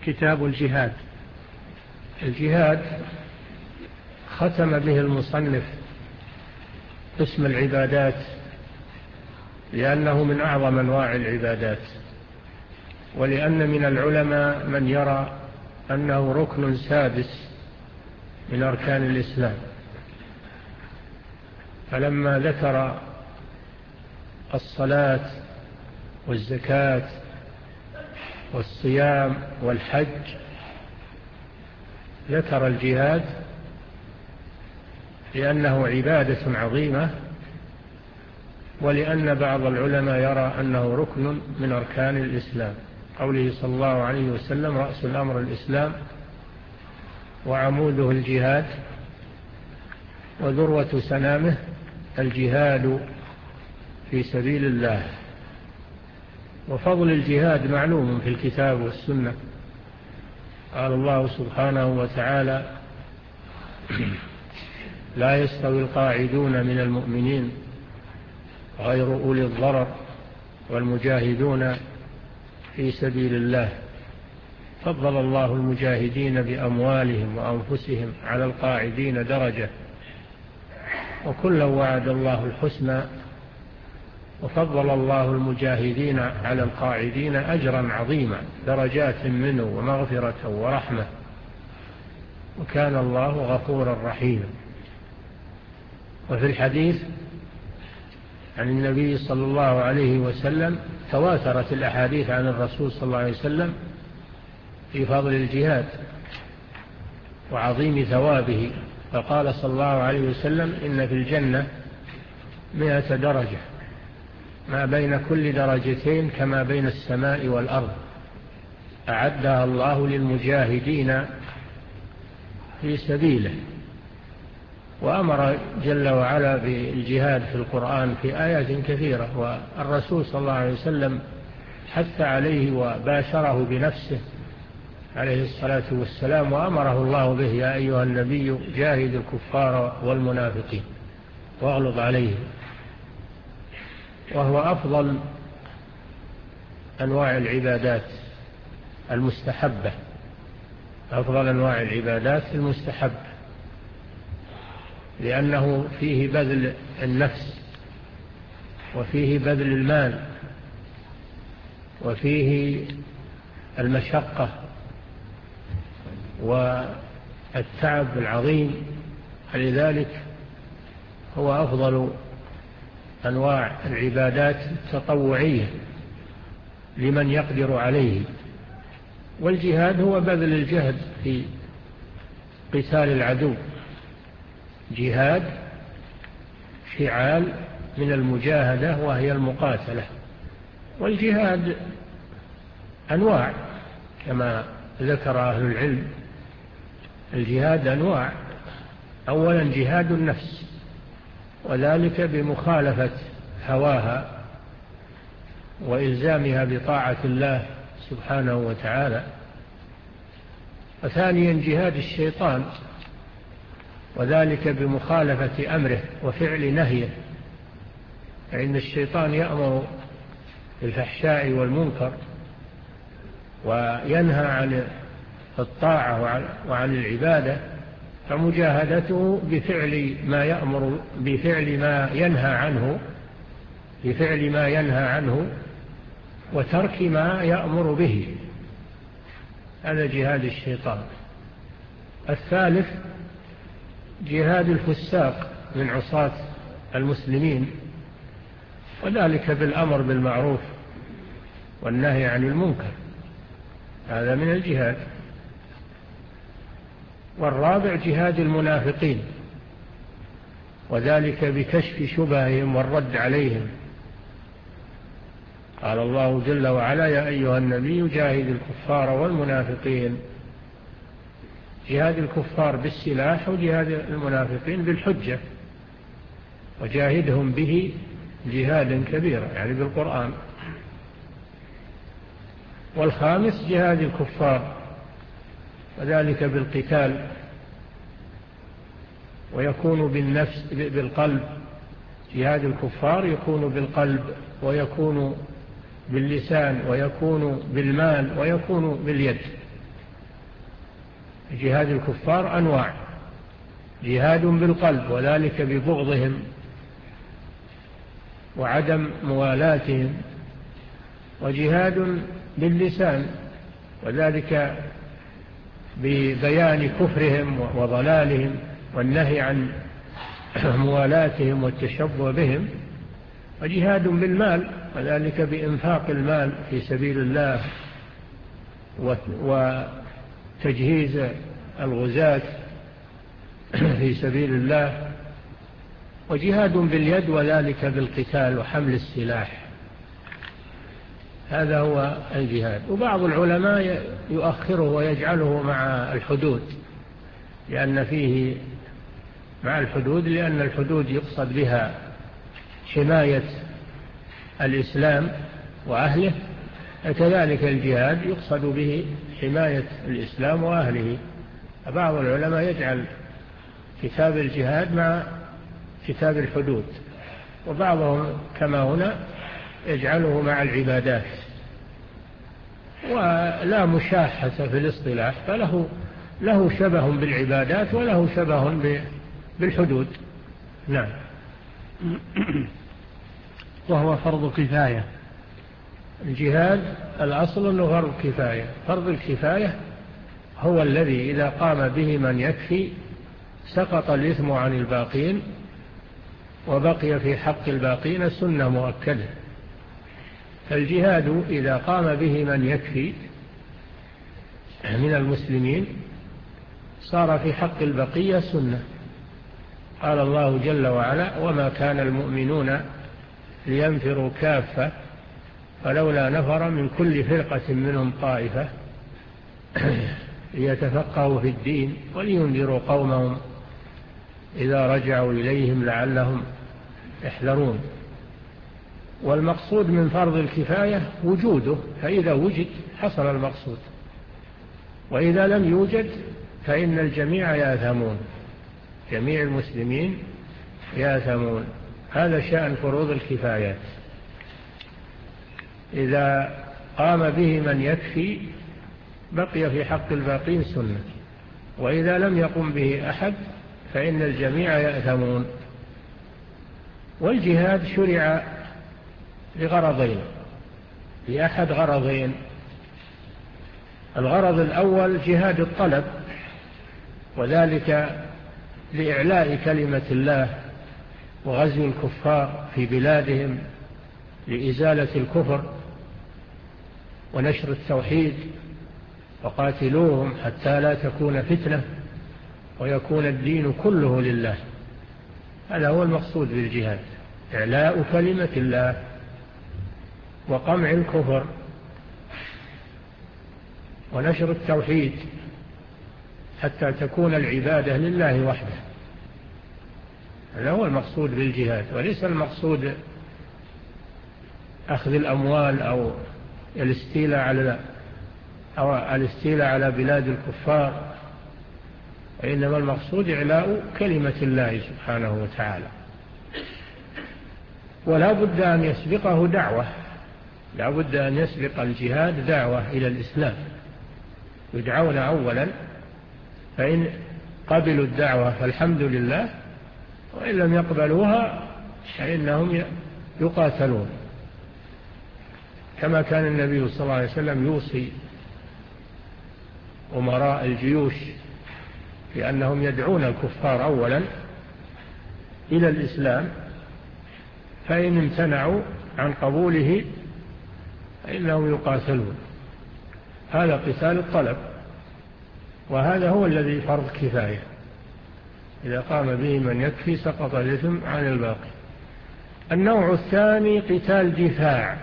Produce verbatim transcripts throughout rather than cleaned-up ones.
كتاب الجهاد. الجهاد ختم به المصنف اسم العبادات لأنه من أعظم أنواع العبادات، ولأن من العلماء من يرى أنه ركن سادس من أركان الإسلام، فلما ذكر الصلاة والزكاة والصيام والحج ذكر الجهاد لأنه عبادة عظيمة، ولأن بعض العلماء يرى أنه ركن من أركان الإسلام، قوله صلى الله عليه وسلم: رأس الأمر الإسلام وعموده الجهاد وذروة سنامه الجهاد في سبيل الله. وفضل الجهاد معلوم في الكتاب والسنة، قال الله سبحانه وتعالى: لا يستوي القاعدون من المؤمنين غير أولي الضرر والمجاهدون في سبيل الله، فضل الله المجاهدين بأموالهم وأنفسهم على القاعدين درجة، وكلا وعد الله الحسنى، وفضل الله المجاهدين على القاعدين أجرا عظيما، درجات منه ومغفرة ورحمة، وكان الله غفورا رحيما. وفي الحديث عن النبي صلى الله عليه وسلم تواترت الأحاديث عن الرسول صلى الله عليه وسلم في فضل الجهاد وعظيم ثوابه، فقال صلى الله عليه وسلم: إن في الجنة مئة درجة، ما بين كل درجتين كما بين السماء والأرض، أعدها الله للمجاهدين في سبيله. وأمر جل وعلا بالجهاد في القرآن في آيات كثيرة، والرسول صلى الله عليه وسلم حث عليه وباشره بنفسه عليه الصلاة والسلام، وأمره الله به: يا أيها النبي جاهد الكفار والمنافقين واغلظ عليهم. وهو أفضل أنواع العبادات المستحبة، أفضل أنواع العبادات المستحبة، لأنه فيه بذل النفس، وفيه بذل المال، وفيه المشقة والتعب العظيم، لذلك هو أفضل أنواع العبادات التطوعية لمن يقدر عليه. والجهاد هو بذل الجهد في قتال العدو، جهاد فعال من المجاهدة وهي المقاتلة. والجهاد أنواع كما ذكر أهل العلم، الجهاد أنواع: أولا جهاد النفس، وذلك بمخالفة هواها وإلزامها بطاعة الله سبحانه وتعالى. وثانيا جهاد الشيطان، وذلك بمخالفة أمره وفعل نهيه، فإن الشيطان يأمر بالفحشاء والمنكر وينهى عن الطاعة وعن العبادة، فمجاهدته بفعل ما يأمر بفعل ما ينهى عنه بفعل ما ينهى عنه وترك ما يأمر به، هذا جهاد الشيطان. الثالث جهاد الفساق من عصاة المسلمين، وذلك بالأمر بالمعروف والنهي عن المنكر، هذا من الجهاد. والرابع جهاد المنافقين، وذلك بكشف شبههم والرد عليهم، قال الله جل وعلا: يا أيها النبي جاهد الكفار والمنافقين. جهاد الكفار بالسلاح، وجهاد المنافقين بالحجة، وجاهدهم به جهادا كبيرا يعني بالقرآن. والخامس جهاد الكفار، وذلك بالقتال، ويكون بالنفس بالقلب. جهاد الكفار يكون بالقلب، ويكون باللسان، ويكون بالمال، ويكون باليد. جهاد الكفار أنواع: جهاد بالقلب وذلك ببغضهم وعدم موالاتهم، وجهاد باللسان وذلك ببيان كفرهم وضلالهم والنهي عن موالاتهم والتشبه بهم، وجهاد بالمال وذلك بإنفاق المال في سبيل الله وتجهيز الغزاة في سبيل الله، وجهاد باليد وذلك بالقتال وحمل السلاح. هذا هو الجهاد. وبعض العلماء يؤخره ويجعله مع الحدود، لأن فيه مع الحدود لأن الحدود يقصد بها حماية الإسلام وأهله، كذلك الجهاد يقصد به حماية الإسلام وأهله. بعض العلماء يجعل كتاب الجهاد مع كتاب الحدود، وبعضهم كما هنا يجعله مع العبادات، ولا مشاحة في الاصطلاح، فله له شبه بالعبادات وله شبه بالحدود. نعم. وهو فرض كفاية. الجهاد الأصل أنه فرض كفاية. فرض الكفاية هو الذي إذا قام به من يكفي سقط الإثم عن الباقين، وبقي في حق الباقين سنة مؤكدة. فالجهاد إذا قام به من يكفي من المسلمين صار في حق البقية سنة. قال الله جل وعلا: وما كان المؤمنون لينفروا كافة فلولا نفر من كل فرقة منهم طائفة ليتفقهوا في الدين ولينذروا قومهم إذا رجعوا إليهم لعلهم يحذرون. والمقصود من فرض الكفاية وجوده، فإذا وجد حصل المقصود، وإذا لم يوجد فإن الجميع ياثمون، جميع المسلمين ياثمون. هذا شأن فروض الكفايات. إذا قام به من يكفي بقي في حق الباقين سنة، وإذا لم يقم به أحد فإن الجميع يأثمون. والجهاد شرع لغرضين، لأحد غرضين: الغرض الأول جهاد الطلب، وذلك لإعلاء كلمة الله وغزو الكفار في بلادهم لإزالة الكفر ونشر التوحيد، وقاتلوهم حتى لا تكون فتنة ويكون الدين كله لله. هذا هو المقصود بالجهاد: إعلاء كلمة الله وقمع الكفر ونشر التوحيد حتى تكون العبادة لله وحده. هذا هو المقصود بالجهاد، وليس المقصود أخذ الأموال أو الاستيلاء على أو الاستيلاء على بلاد الكفار، وإنما المقصود إعلاء كلمة الله سبحانه وتعالى. ولا بد أن يسبقه دعوة، لا بد أن يسبق الجهاد دعوة إلى الإسلام، يدعون أولا، فإن قبلوا الدعوة فالحمد لله، وإن لم يقبلوها فإنهم يقاتلون، كما كان النبي صلى الله عليه وسلم يوصي أمراء الجيوش لأنهم يدعون الكفار أولا إلى الإسلام، فإن امتنعوا عن قبوله فإنهم يقاتلون. هذا قتال الطلب، وهذا هو الذي فرض كفاية. إذا قام به من يكفي سقط الإثم عن الباقي. النوع الثاني قتال دفاع،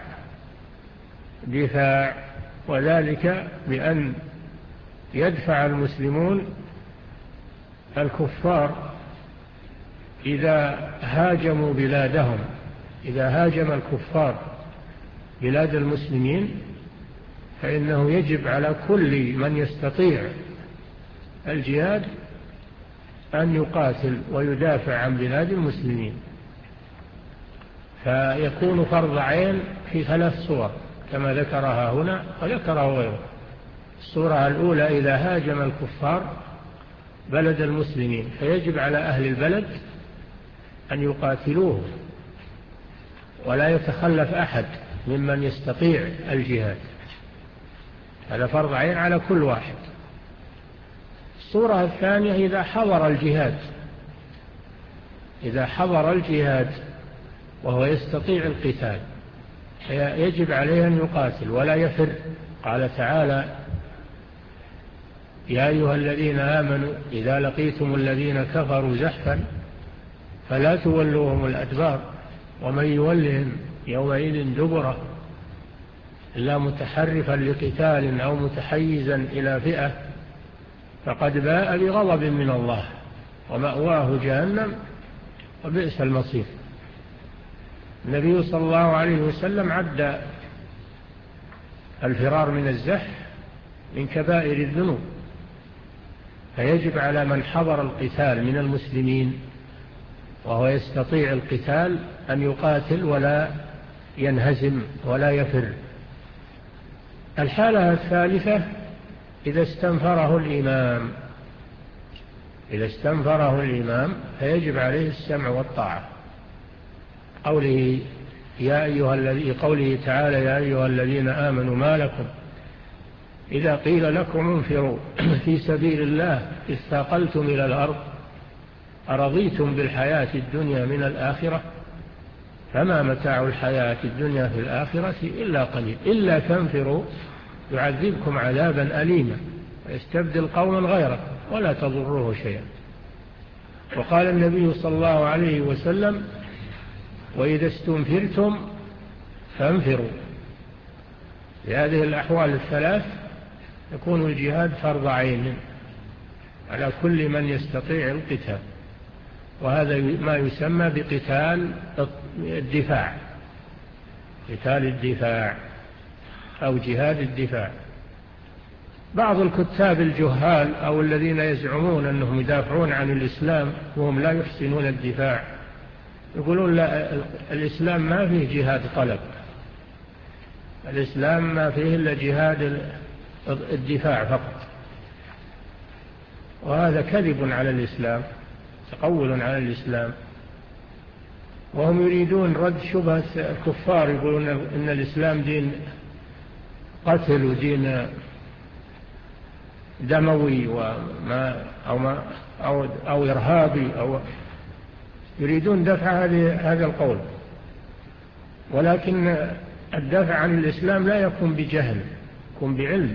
دفاع وذلك بأن يدفع المسلمون الكفار إذا هاجموا بلادهم. إذا هاجم الكفار بلاد المسلمين فإنه يجب على كل من يستطيع الجهاد أن يقاتل ويدافع عن بلاد المسلمين، فيكون فرض عين في ثلاث صور كما ذكرها هنا وذكره غيره. الصورة الأولى إذا هاجم الكفار بلد المسلمين فيجب على أهل البلد أن يقاتلوه ولا يتخلف أحد ممن يستطيع الجهاد، هذا فرض عين على كل واحد. الصورة الثانية إذا حضر الجهاد إذا حضر الجهاد وهو يستطيع القتال يجب عليه أن يقاتل ولا يفر. قال تعالى: يا أيها الذين آمنوا إذا لقيتم الذين كفروا زحفا فلا تولوهم الأدبار ومن يولهم يومئذ دبره إلا متحرفا لقتال أو متحيزا إلى فئة فقد باء بغضب من الله ومأواه جهنم وبئس المصير. النبي صلى الله عليه وسلم عد الفرار من الزحف من كبائر الذنوب، فيجب على من حضر القتال من المسلمين وهو يستطيع القتال أن يقاتل ولا ينهزم ولا يفر. الحالة الثالثة إذا استنفره الإمام إذا استنفره الإمام فيجب عليه السمع والطاعة. قوله يا أيها الذي قوله تعالى: يا أيها الذين آمنوا ما لكم إذا قيل لكم انفروا في سبيل الله استاقلتم إلى الأرض أرضيتم بالحياة الدنيا من الآخرة فما متاع الحياة الدنيا في الآخرة إلا قليل إلا تنفروا يعذبكم عذابا أليما ويستبدل قوما غيره ولا تضروه شيئا. وقال النبي صلى الله عليه وسلم: وإذا استنفرتم فانفروا. في هذه الأحوال الثلاث يكون الجهاد فرض عين على كل من يستطيع القتال، وهذا ما يسمى بقتال الدفاع قتال الدفاع أو جهاد الدفاع. بعض الكتاب الجهال أو الذين يزعمون أنهم يدافعون عن الإسلام وهم لا يحسنون الدفاع يقولون لا، الإسلام ما فيه جهاد طلب، الإسلام ما فيه إلا جهاد الدفاع فقط، وهذا كذب على الإسلام تقول على الإسلام. وهم يريدون رد شبهة الكفار يقولون إن الإسلام دين قتل ودين دموي وما أو, ما أو, أو إرهابي أو يريدون دفع هذا القول، ولكن الدفع عن الإسلام لا يكون بجهل، يكون بعلم.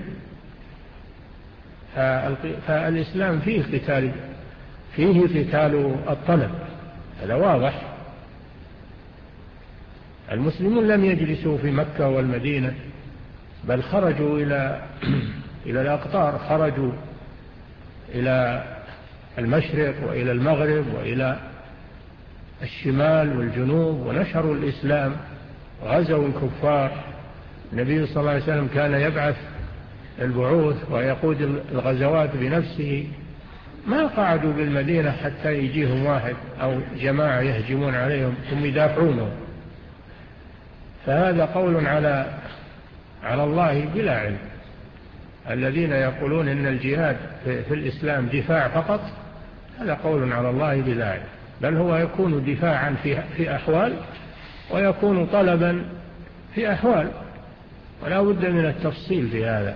فالإسلام فيه قتال فيه قتال الطلب، هذا واضح. المسلمون لم يجلسوا في مكة والمدينة بل خرجوا إلى إلى الأقطار، خرجوا إلى المشرق وإلى المغرب وإلى الشمال والجنوب ونشروا الإسلام غزوا الكفار. النبي صلى الله عليه وسلم كان يبعث البعوث ويقود الغزوات بنفسه، ما قعدوا بالمدينة حتى يجيهم واحد أو جماعة يهجمون عليهم ثم يدافعونهم. فهذا قول على على الله بلا علم. الذين يقولون إن الجهاد في الإسلام دفاع فقط هذا قول على الله بلا علم، بل هو يكون دفاعا في أحوال ويكون طلبا في أحوال، ولا بد من التفصيل في هذا.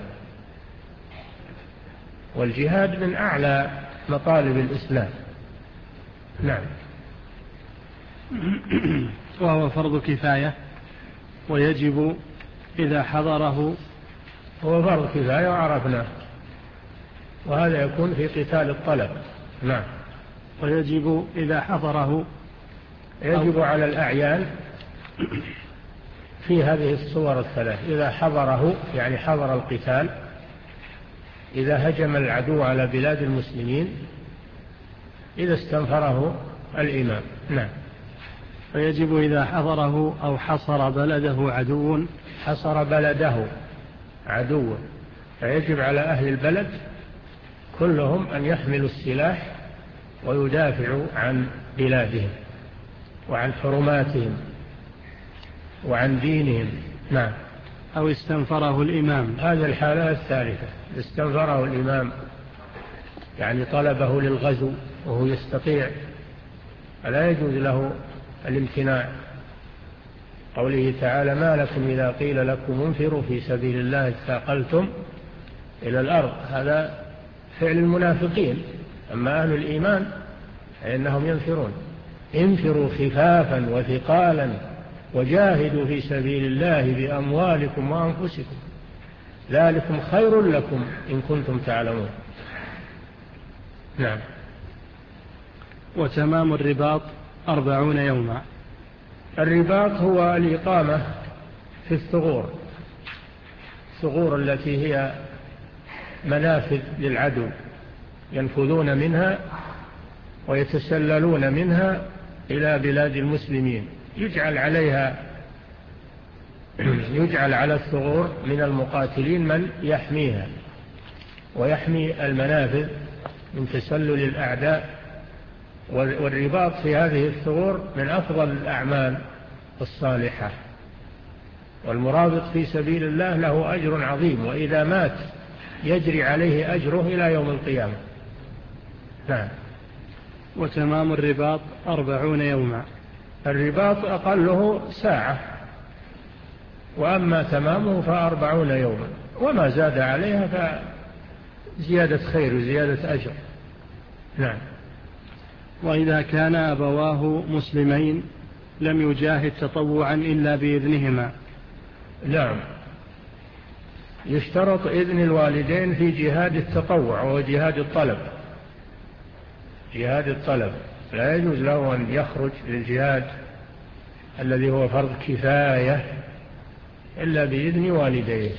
والجهاد من أعلى مطالب الإسلام. نعم. وهو فرض كفاية ويجب إذا حضره. هو فرض كفاية وعرفناه، وهذا يكون في قتال الطلب. نعم. ويجب إذا حضره يجب على الأعيان في هذه الصور الثلاث: إذا حضره يعني حضر القتال، إذا هجم العدو على بلاد المسلمين، إذا استنفره الإمام. نعم. فيجب إذا حضره أو حصر بلده عدو حصر بلده عدو فيجب على أهل البلد كلهم أن يحملوا السلاح ويدافعوا عن بلادهم وعن حرماتهم وعن دينهم. نعم. أو استنفره الإمام. هذا الحالة الثالثة، استنفره الإمام يعني طلبه للغزو وهو يستطيع، فلا يجوز له الامتناع. قوله تعالى: ما لكم إذا قيل لكم انفروا في سبيل الله اثاقلتم إلى الأرض. هذا فعل المنافقين. أما أهل الإيمان فإنهم ينفرون. انفروا خفافا وثقالا وجاهدوا في سبيل الله بأموالكم وأنفسكم ذلكم خير لكم إن كنتم تعلمون. نعم. وتمام الرباط أربعون يوما. الرباط هو الإقامة في الثغور، الثغور التي هي منافذ للعدو ينفذون منها ويتسللون منها إلى بلاد المسلمين، يجعل عليها يجعل على الثغور من المقاتلين من يحميها ويحمي المنافذ من تسلل الأعداء. والرباط في هذه الثغور من أفضل الأعمال الصالحة، والمرابط في سبيل الله له أجر عظيم، وإذا مات يجري عليه أجره إلى يوم القيامة. نعم. وتمام الرباط أربعون يوما. الرباط أقله ساعة، وأما تمامه فأربعون يوما، وما زاد عليها فزيادة خير وزيادة أجر. نعم. وإذا كان أبواه مسلمين لم يجاهد تطوعا إلا بإذنهما. نعم، يشترط إذن الوالدين في جهاد التطوع وهو جهاد الطلب. جهاد الطلب لا يجوز له أن يخرج للجهاد الذي هو فرض كفاية إلا بإذن والديه.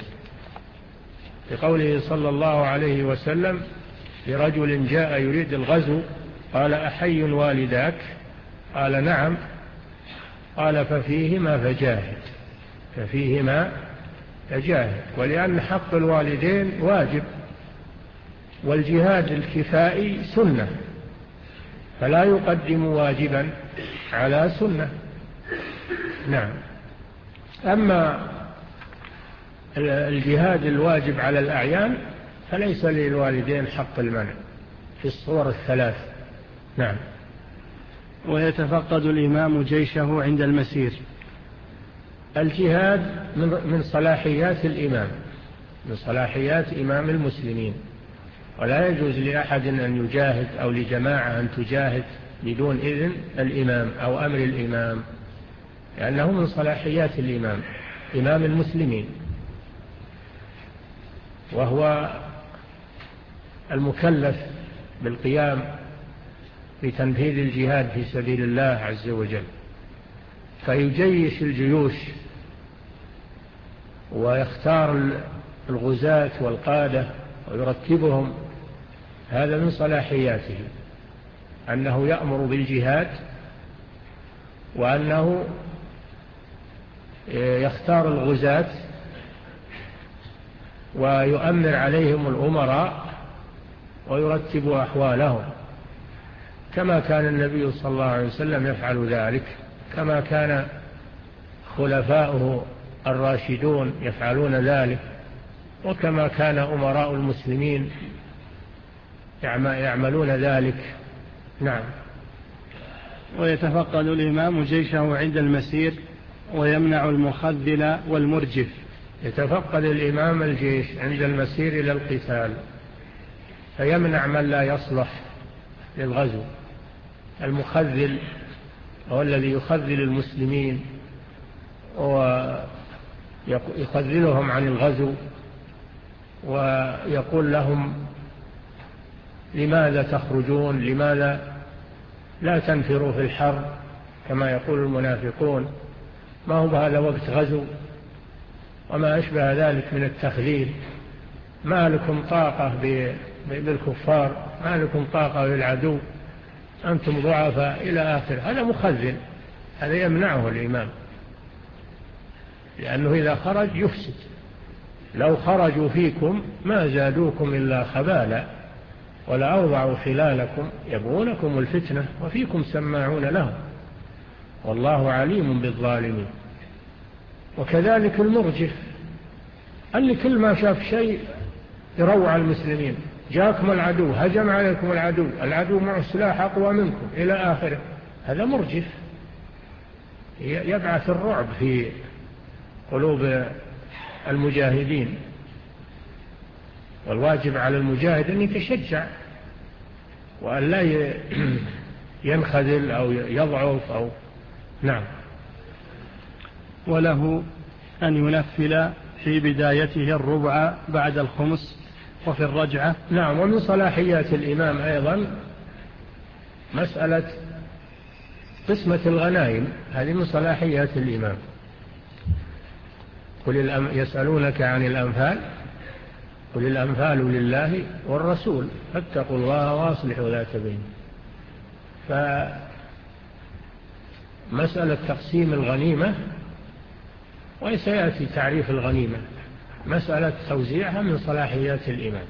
بقوله صلى الله عليه وسلم لرجل جاء يريد الغزو قال: أحي والداك؟ قال: نعم. قال: ففيهما فجاهد ففيهما فجاهد. ولأن حق الوالدين واجب، والجهاد الكفائي سنة، فلا يقدم واجبا على سنة. نعم. أما الجهاد الواجب على الأعيان فليس للوالدين حق المنع في الصور الثلاث. نعم. ويتفقد الإمام جيشه عند المسير. الجهاد من صلاحيات الإمام، من صلاحيات إمام المسلمين، ولا يجوز لأحد أن يجاهد أو لجماعة أن تجاهد بدون إذن الإمام أو أمر الإمام، لأنه من صلاحيات الإمام، إمام المسلمين، وهو المكلف بالقيام بتنفيذ الجهاد في سبيل الله عز وجل، فيجيش الجيوش ويختار الغزاة والقادة ويرتبهم. هذا من صلاحياته أنه يأمر بالجهاد، وأنه يختار الغزاة ويؤمر عليهم الأمراء ويرتب أحوالهم، كما كان النبي صلى الله عليه وسلم يفعل ذلك، كما كان خلفاؤه الراشدون يفعلون ذلك، وكما كان أمراء المسلمين يعملون ذلك. نعم. ويتفقد الإمام جيشه عند المسير ويمنع المخذل والمرجف. يتفقد الإمام الجيش عند المسير إلى القتال، فيمنع من لا يصلح للغزو. المخذل هو الذي يخذل المسلمين ويخذلهم عن الغزو، ويقول لهم: لماذا تخرجون؟ لماذا لا تنفروا في الحر كما يقول المنافقون؟ ما هو هذا وقت غزو؟ وما أشبه ذلك من التخذيل. ما لكم طاقة بالكفار، ما لكم طاقة بالعدو، أنتم ضعفاء إلى آخر. هذا مخذل، هذا يمنعه الإمام، لأنه إذا خرج يفسد. لو خرجوا فيكم ما زادوكم إلا خبالا ولا أوضعوا خلالكم يبغونكم الفتنة وفيكم سماعون لهم والله عليم بالظالمين. وكذلك المرجف اللي كل ما شاف شيء يروع المسلمين، جاءكم العدو، هجم عليكم العدو، العدو معه سلاح أقوى منكم إلى آخره. هذا مرجف يبعث الرعب في قلوب المجاهدين. والواجب على المجاهد أن يتشجع وأن لا ينخذل أو يضعف أو نعم. وله أن ينفل في بدايته الربع بعد الخمس وفي الرجعة. نعم. ومن صلاحيات الإمام أيضا مسألة قسمة الغنائم، هذه من صلاحيات الإمام. قل يسألونك عن الأنفال قل الأنفال لله والرسول فاتقوا الله واصلحوا ذات بينكم. فمسألة تقسيم الغنيمة، وسيأتي تعريف الغنيمة، مسألة توزيعها من صلاحيات الإمام.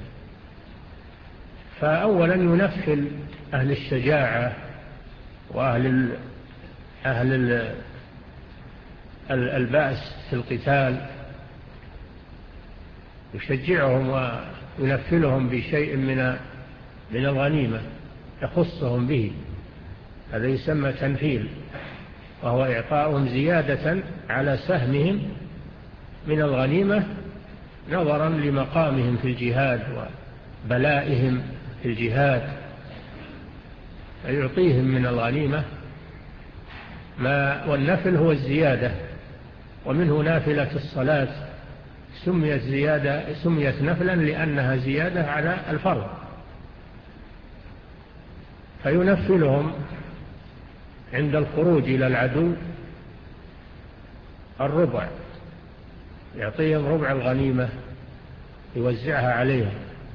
فأولا ينفل أهل الشجاعة وأهل ال... أهل ال... البأس في القتال، يشجعهم وينفلهم بشيء من من الغنيمة يخصهم به، هذا يسمى تنفيل، وهو إعطاؤهم زيادة على سهمهم من الغنيمة نظرا لمقامهم في الجهاد وبلائهم في الجهاد، فيعطيهم من الغنيمة ما. والنفل هو الزيادة، ومنه نافلة الصلاة سميت زيادة سميت نفلا لأنها زيادة على الفرض. فينفلهم عند الخروج إلى العدو الربع، يعطيهم ربع الغنيمة يوزعها عليهم،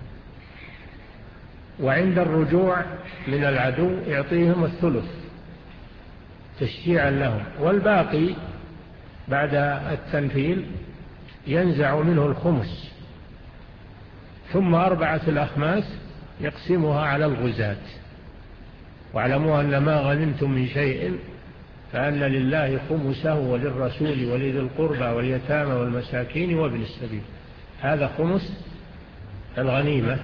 وعند الرجوع من العدو يعطيهم الثلث تشجيعا لهم، والباقي بعد التنفيل ينزع منه الخمس، ثم أربعة الأخماس يقسمها على الغزاة. واعلموا أن ما غنمتم من شيء فأن لله خمسه وللرسول ولذي القربى واليتامى والمساكين وابن السبيل. هذا خمس الغنيمة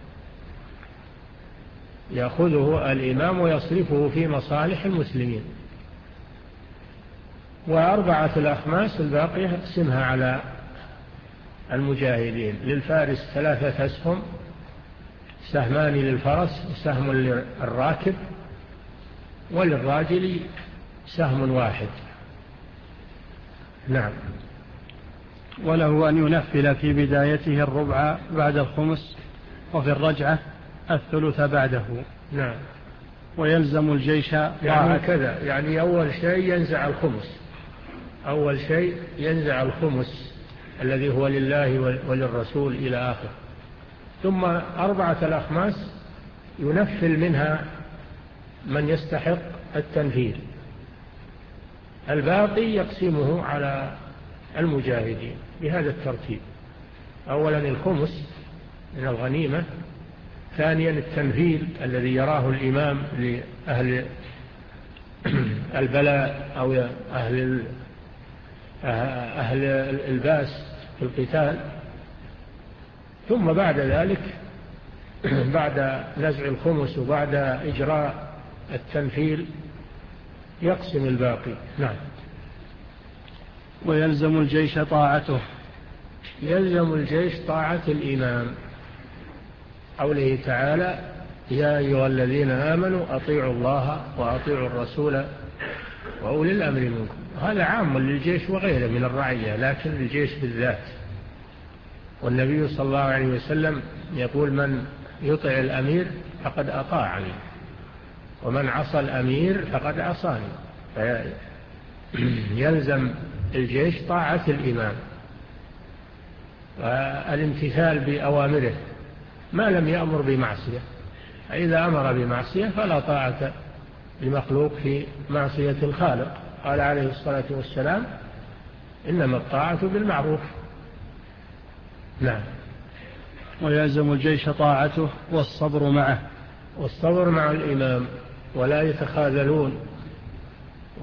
يأخذه الإمام ويصرفه في مصالح المسلمين، وأربعة الأخماس الباقية يقسمها على المجاهدين. للفارس ثلاثة أسهم، سهمان للفرس وسهم للراكب، وللراجل سهم واحد. نعم. وله أن ينفل في بدايته الربع بعد الخمس وفي الرجعة الثلث بعده. نعم. ويلزم الجيش يعني كذا، يعني أول شيء ينزع الخمس، أول شيء ينزع الخمس الذي هو لله وللرسول إلى آخر، ثم أربعة الأخماس ينفل منها من يستحق التنفيذ، الباقي يقسمه على المجاهدين بهذا الترتيب. أولا الخمس من الغنيمة، ثانيا التنفيذ الذي يراه الإمام لأهل البلاء أو أهل أهل الباس في القتال، ثم بعد ذلك بعد نزع الخمس وبعد إجراء التنفيل يقسم الباقي. نعم. ويلزم الجيش طاعته. يلزم الجيش طاعة الإمام، قوله تعالى يا أيها الذين آمنوا أطيعوا الله وأطيعوا الرسول وأولي الأمر منكم. هذا عام للجيش وغيره من الرعية، لكن الجيش بالذات. والنبي صلى الله عليه وسلم يقول من يطع الأمير فقد أطاعني ومن عصى الأمير فقد عصاني. يلزم الجيش طاعة الإمام والامتثال بأوامره ما لم يأمر بمعصية. إذا أمر بمعصية فلا طاعة لمخلوق في معصية الخالق. قال عليه الصلاة والسلام إنما الطاعة بالمعروف. نعم. ويلزم الجيش طاعته والصبر معه. والصبر مع الإمام، ولا يتخاذلون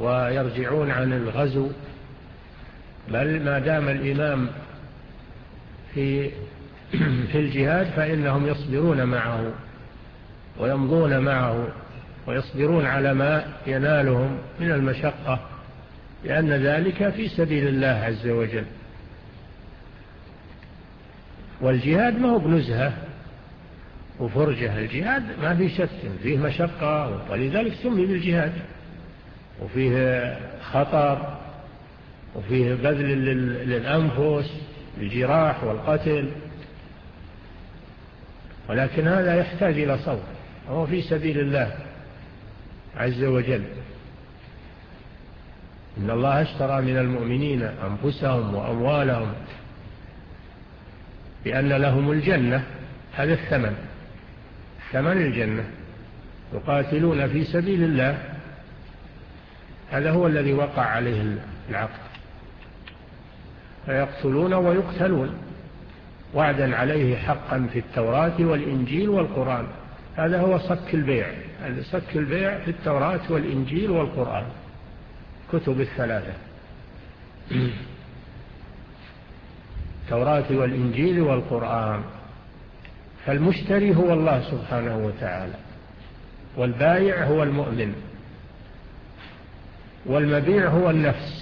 ويرجعون عن الغزو، بل ما دام الإمام في في الجهاد فإنهم يصبرون معه ويمضون معه ويصبرون على ما ينالهم من المشقة، لأن ذلك في سبيل الله عز وجل. والجهاد ما هو بنزهة وفرجة، الجهاد ما في شك فيه مشقة، ولذلك سمي بالجهاد، وفيه خطر، وفيه بذل للأنفس، الجراح والقتل، ولكن هذا يحتاج إلى صبر، وهو في سبيل الله عز وجل. إن الله اشترى من المؤمنين أنفسهم وأموالهم بأن لهم الجنة، هذا الثمن، ثمن الجنة، يقاتلون في سبيل الله، هذا هو الذي وقع عليه العقد، فيقتلون ويقتلون وعدا عليه حقا في التوراة والإنجيل والقرآن. هذا هو صك البيع، صك البيع في التوراة والإنجيل والقرآن، كتب الثلاثة، التوراة والإنجيل والقرآن. فالمشتري هو الله سبحانه وتعالى، والبائع هو المؤمن، والمبيع هو النفس،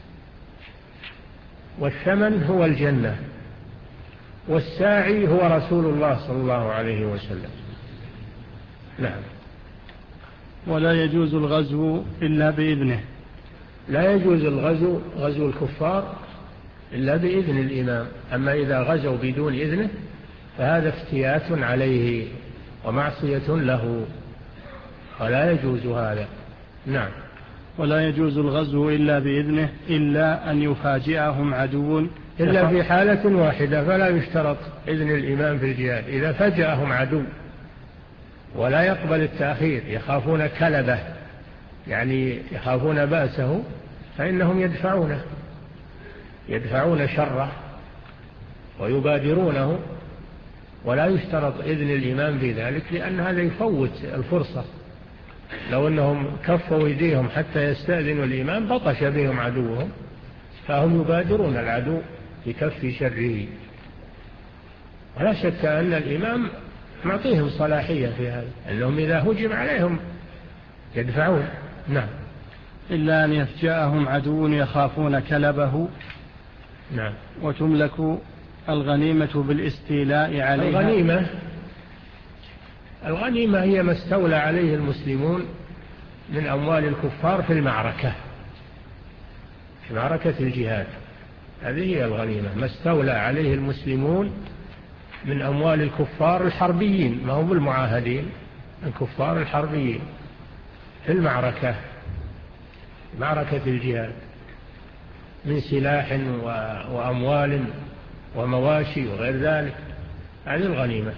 والثمن هو الجنة، والساعي هو رسول الله صلى الله عليه وسلم. نعم. ولا يجوز الغزو إلا بإذنه. لا يجوز الغزو، غزو الكفار، إلا بإذن الإمام. أما إذا غزوا بدون إذنه فهذا افتيات عليه ومعصية له، ولا يجوز هذا. نعم. ولا يجوز الغزو إلا بإذنه إلا أن يفاجئهم عدو، إلا في حالة واحدة، فلا يشترط إذن الإمام في الجهاد، إذا فجأهم عدو ولا يقبل التأخير، يخافون كلبه، يعني يخافون بأسه، فإنهم يدفعونه يدفعون شره ويبادرونه، ولا يشترط إذن الإمام في ذلك، لأن هذا يفوت الفرصة. لو أنهم كفوا يديهم حتى يستأذنوا الإمام بطش بهم عدوهم، فهم يبادرون العدو بكف شره. ولا شك أن الإمام معطيهم صلاحية في هذا، أنهم إذا هجم عليهم يدفعون. نعم. إلا أن يفجأهم عدو يخافون كلبه. نعم. وتملك الغنيمة بالاستيلاء عليها. الغنيمة الغنيمة هي ما استولى عليه المسلمون من أموال الكفار في المعركة، في معركة الجهاد، هذه هي الغنيمة، ما استولى عليه المسلمون من أموال الكفار الحربيين، ما هم المعاهدين، الكفار الحربيين في المعركة، معركة الجهاد، من سلاح وأموال ومواشي وغير ذلك، هذه الغنيمة.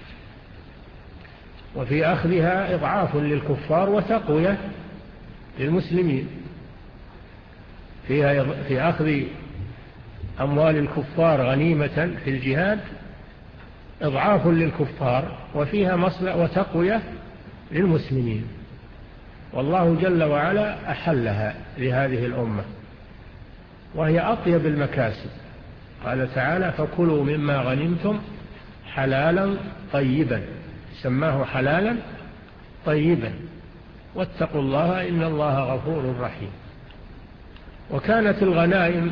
وفي أخذها إضعاف للكفار وتقوية للمسلمين، فيها في أخذ أموال الكفار غنيمة في الجهاد إضعاف للكفار، وفيها مصلحة وتقوية للمسلمين. والله جل وعلا أحلها لهذه الأمة، وهي أطيب المكاسب. قال تعالى: فكلوا مما غنمتم حلالا طيبا، سماه حلالا طيبا، واتقوا الله إن الله غفور رحيم. وكانت الغنائم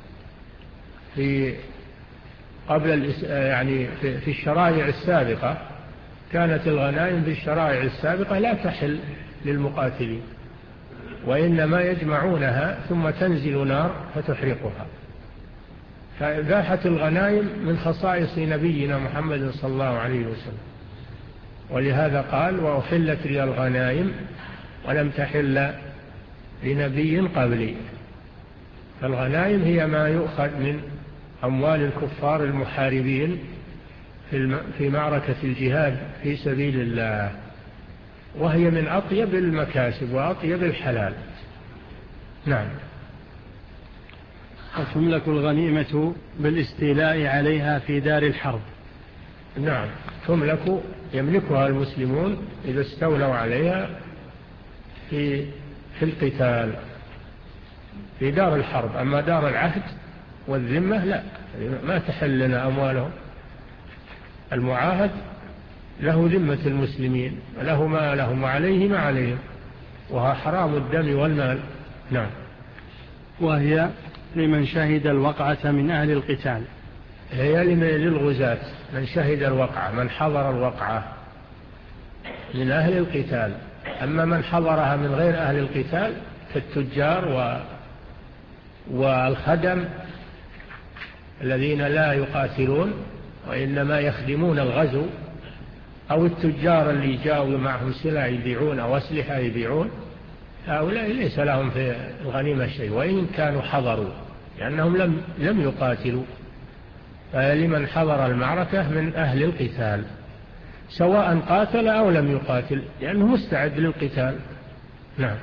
في قبل يعني في الشرائع السابقة، كانت الغنائم في الشرائع السابقة لا تحل للمقاتلين، وإنما يجمعونها ثم تنزل نار فتحرقها. فإباحة الغنائم من خصائص نبينا محمد صلى الله عليه وسلم، ولهذا قال: وأحلت لي الغنائم ولم تحل لنبي قبلي. فالغنائم هي ما يؤخذ من أموال الكفار المحاربين في معركة الجهاد في سبيل الله، وهي من أطيب المكاسب وأطيب الحلال. نعم. وتملك الغنيمة بالاستيلاء عليها في دار الحرب. نعم، تملك، يملكها المسلمون إذا استولوا عليها في في القتال في دار الحرب. أما دار العهد والذمة لا، ما تحل لنا أموالهم. المعاهد له ذمة المسلمين وله ما لهم وعليه ما عليهم، وها حرام الدم والمال. نعم. وهي لمن شهد الوقعة من أهل القتال. هي للغزاة من شهد الوقعة، من حضر الوقعة من أهل القتال. أما من حضرها من غير أهل القتال كالتجار و... والخدم الذين لا يقاتلون وإنما يخدمون الغزو، أو التجار اللي جاءوا معهم سلع يبيعون أو أسلحة يبيعون، هؤلاء ليس لهم في الغنيمة شيء وإن كانوا حضروا، لأنهم لم, لم يقاتلوا. فلمن حضر المعركة من أهل القتال سواء قاتل أو لم يقاتل، لأنه مستعد للقتال. نعم.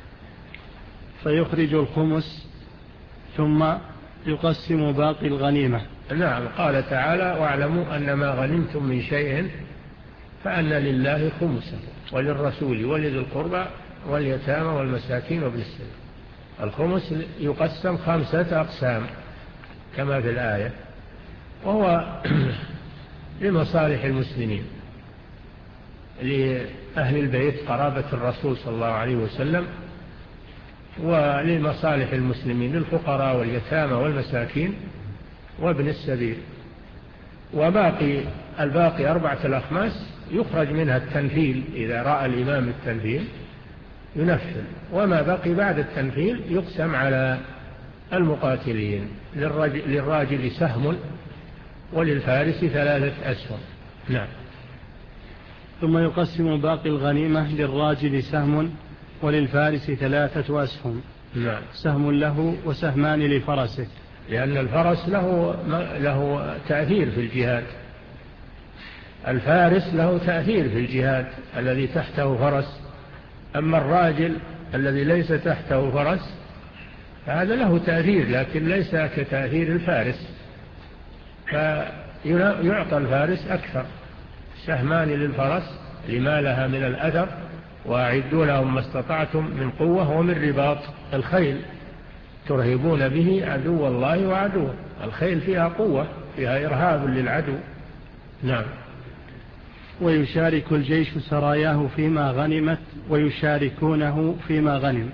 فيخرج الخمس ثم يقسم باقي الغنيمة. نعم. قال تعالى: واعلموا أن ما غنمتم من شيء فأن لله خمسه وللرسول ولذي القربى واليتامى والمساكين وابن السبيل. الخمس يقسم خمسة أقسام كما في الآية، وهو لمصالح المسلمين، لأهل البيت قرابة الرسول صلى الله عليه وسلم، ولمصالح المسلمين للفقراء واليتامى والمساكين وابن السبيل. وباقي الباقي أربعة الأخماس يخرج منها التنفيل، إذا رأى الإمام التنفيل ينفل، وما بقي بعد التنفيل يقسم على المقاتلين. للراجل, للراجل سهم وللفارس ثلاثة أسهم. نعم. ثم يقسم باقي الغنيمة للراجل سهم وللفارس ثلاثة أسهم. نعم. سهم له وسهمان لفرسه، لأن الفرس له, له تأثير في الجهاد. الفارس له تأثير في الجهاد الذي تحته فرس، أما الراجل الذي ليس تحته فرس فهذا له تأثير لكن ليس كتأثير الفارس، فيعطى الفارس أكثر. سهمان للفرس لما لها من الأثر، وأعدوا لهم ما استطعتم من قوة ومن رباط الخيل ترهبون به عدو الله وعدوه. الخيل فيها قوة، فيها إرهاب للعدو. نعم. ويشارك الجيش سراياه فيما غنمت ويشاركونه فيما غنم.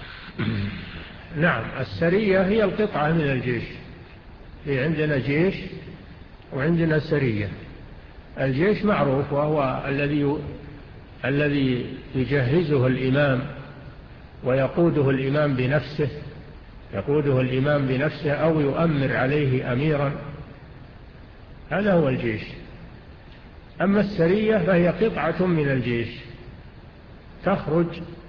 نعم. السرية هي القطعة من الجيش. في عندنا جيش وعندنا سرية. الجيش معروف وهو الذي الذي يجهزه الإمام ويقوده الإمام بنفسه يقوده الإمام بنفسه أو يؤمر عليه أميرا، هذا هو الجيش. أما السرية فهي قطعة من الجيش تخرج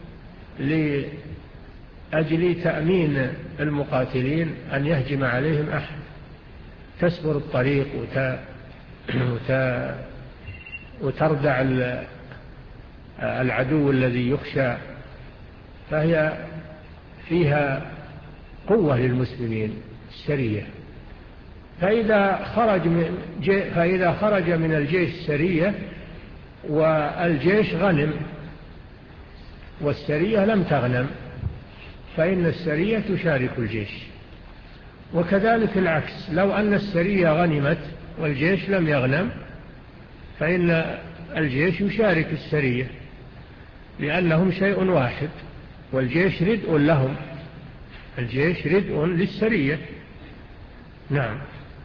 لأجل تأمين المقاتلين أن يهجم عليهم أحد، تسبر الطريق وت... وت... وتردع العدو الذي يخشى، فهي فيها قوة للمسلمين السرية. فإذا خرج من جي... فإذا خرج من الجيش سرية والجيش غنم والسرية لم تغنم فإن السرية تشارك الجيش. وكذلك العكس، لو أن السرية غنمت والجيش لم يغنم فإن الجيش يشارك السرية، لأنهم شيء واحد، والجيش ردء لهم، الجيش ردء للسرية. نعم.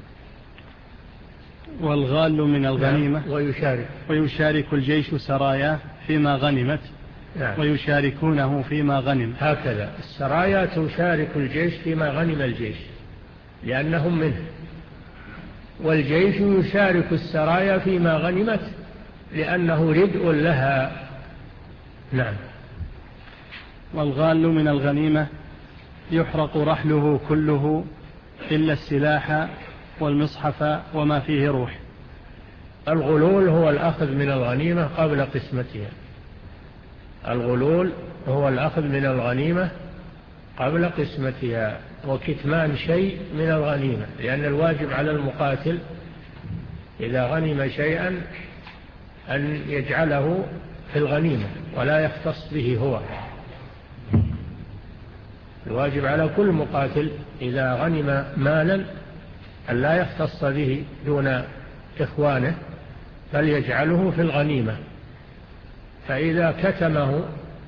والغال من الغنيمة. نعم. ويشارك ويشارك الجيش سراياه فيما غنمت. نعم. ويشاركونه فيما غنم. هكذا السرايا تشارك الجيش فيما غنم الجيش لأنهم منه، والجيش يشارك السرايا فيما غنمت لأنه ردء لها. نعم. والغال من الغنيمة يحرق رحله كله إلا السلاح والمصحف وما فيه روح. الغلول هو الأخذ من الغنيمة قبل قسمتها. الغلول هو الأخذ من الغنيمة قبل قسمتها، وكتمان شيء من الغنيمة، لأن الواجب على المقاتل إذا غنم شيئا أن يجعله في الغنيمة ولا يختص به هو. الواجب على كل مقاتل إذا غنم مالا أن لا يختص به دون إخوانه، بل يجعله في الغنيمة. فإذا كتمه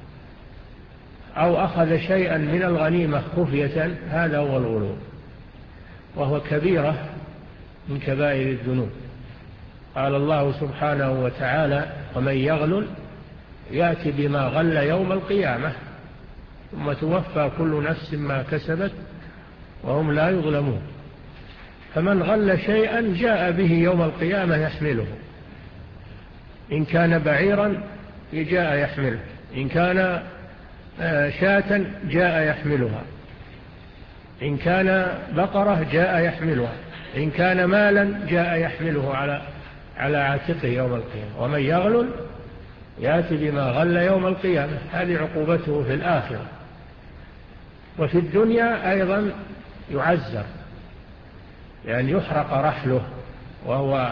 أو أخذ شيئا من الغنيمة خفية هذا هو الغلول، وهو كبيرة من كبائر الذنوب. قال الله سبحانه وتعالى: ومن يغلل يأتي بما غل يوم القيامة ثم توفى كل نفس ما كسبت وهم لا يظلمون. فمن غل شيئا جاء به يوم القيامة يحمله، إن كان بعيرا جاء يحمله، إن كان شاة جاء يحملها، إن كان بقرة جاء يحملها، إن كان مالا جاء يحمله على على عاتقه يوم القيامة. ومن يغلل يأتي بما غل يوم القيامة. هذه عقوبته في الآخرة. وفي الدنيا أيضا يعزر، يعني يحرق رحله وهو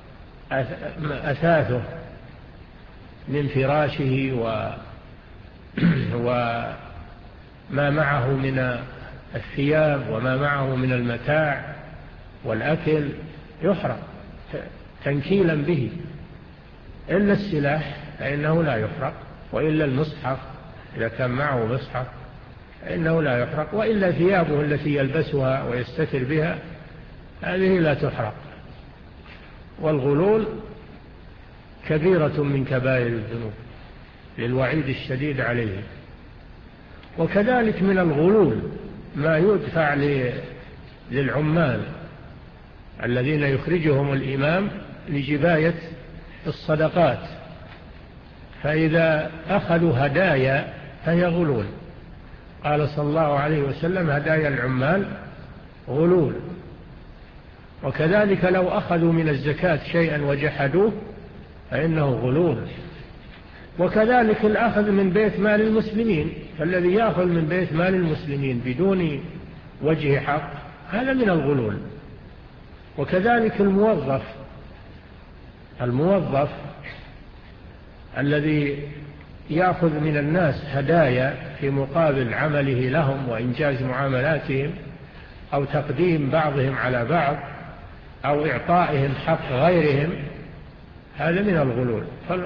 أثاثه من فراشه و وما معه من الثياب وما معه من المتاع والأكل يحرق تنكيلا به، إلا السلاح فإنه لا يحرق، وإلا المصحف إذا كان معه مصحف فإنه لا يحرق، وإلا ثيابه التي يلبسها ويستتر بها هذه لا تحرق. والغلول كبيرة من كبائر الذنوب للوعيد الشديد عليه. وكذلك من الغلول ما يدفع للعمال الذين يخرجهم الإمام لجباية الصدقات، فإذا أخذوا هدايا فهي غلول. قال صلى الله عليه وسلم: هدايا العمال غلول. وكذلك لو أخذوا من الزكاة شيئا وجحدوه فإنه غلول. وكذلك الأخذ من بيت مال المسلمين، فالذي يأخذ من بيت مال المسلمين بدون وجه حق هذا من الغلول. وكذلك الموظف الموظف الذي يأخذ من الناس هدايا في مقابل عمله لهم وإنجاز معاملاتهم أو تقديم بعضهم على بعض أو إعطائهم حق غيرهم هذا من الغلول.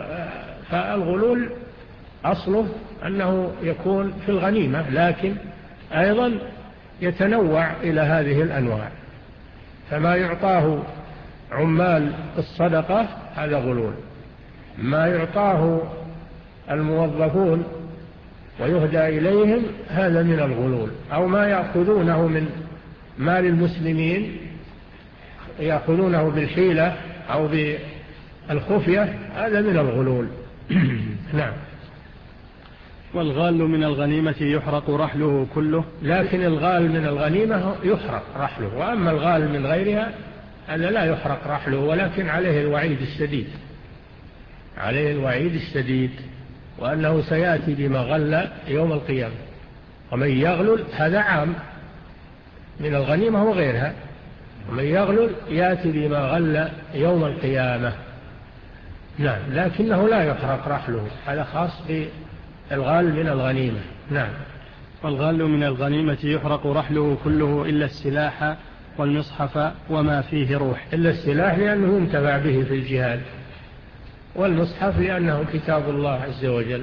فالغلول أصله أنه يكون في الغنيمة، لكن أيضا يتنوع إلى هذه الأنواع. فما يعطاه عمال الصدقة هذا غلول، ما يعطاه الموظفون ويهدى إليهم هذا من الغلول، أو ما يأخذونه من مال المسلمين يأخذونه بالحيلة أو بالخفية هذا من الغلول. نعم. والغال من الغنيمة يحرق رحله كله. لكن الغال من الغنيمة يحرق رحله، وأما الغال من غيرها هذا لا يحرق رحله، ولكن عليه الوعيد الشديد، عليه الوعيد الشديد، وأنه سيأتي بما غل يوم القيامة. ومن يغلل هذا عام من الغنيمة وغيرها، ومن يغلل يأتي بما غل يوم القيامة. نعم، لكنه لا يحرق رحله، هذا خاص بالغال من الغنيمة. نعم. والغال من الغنيمة يحرق رحله كله إلا السلاح والمصحف وما فيه روح. إلا السلاح لأنه ينتفع به في الجهاد، والمصحف لأنه كتاب الله عز وجل،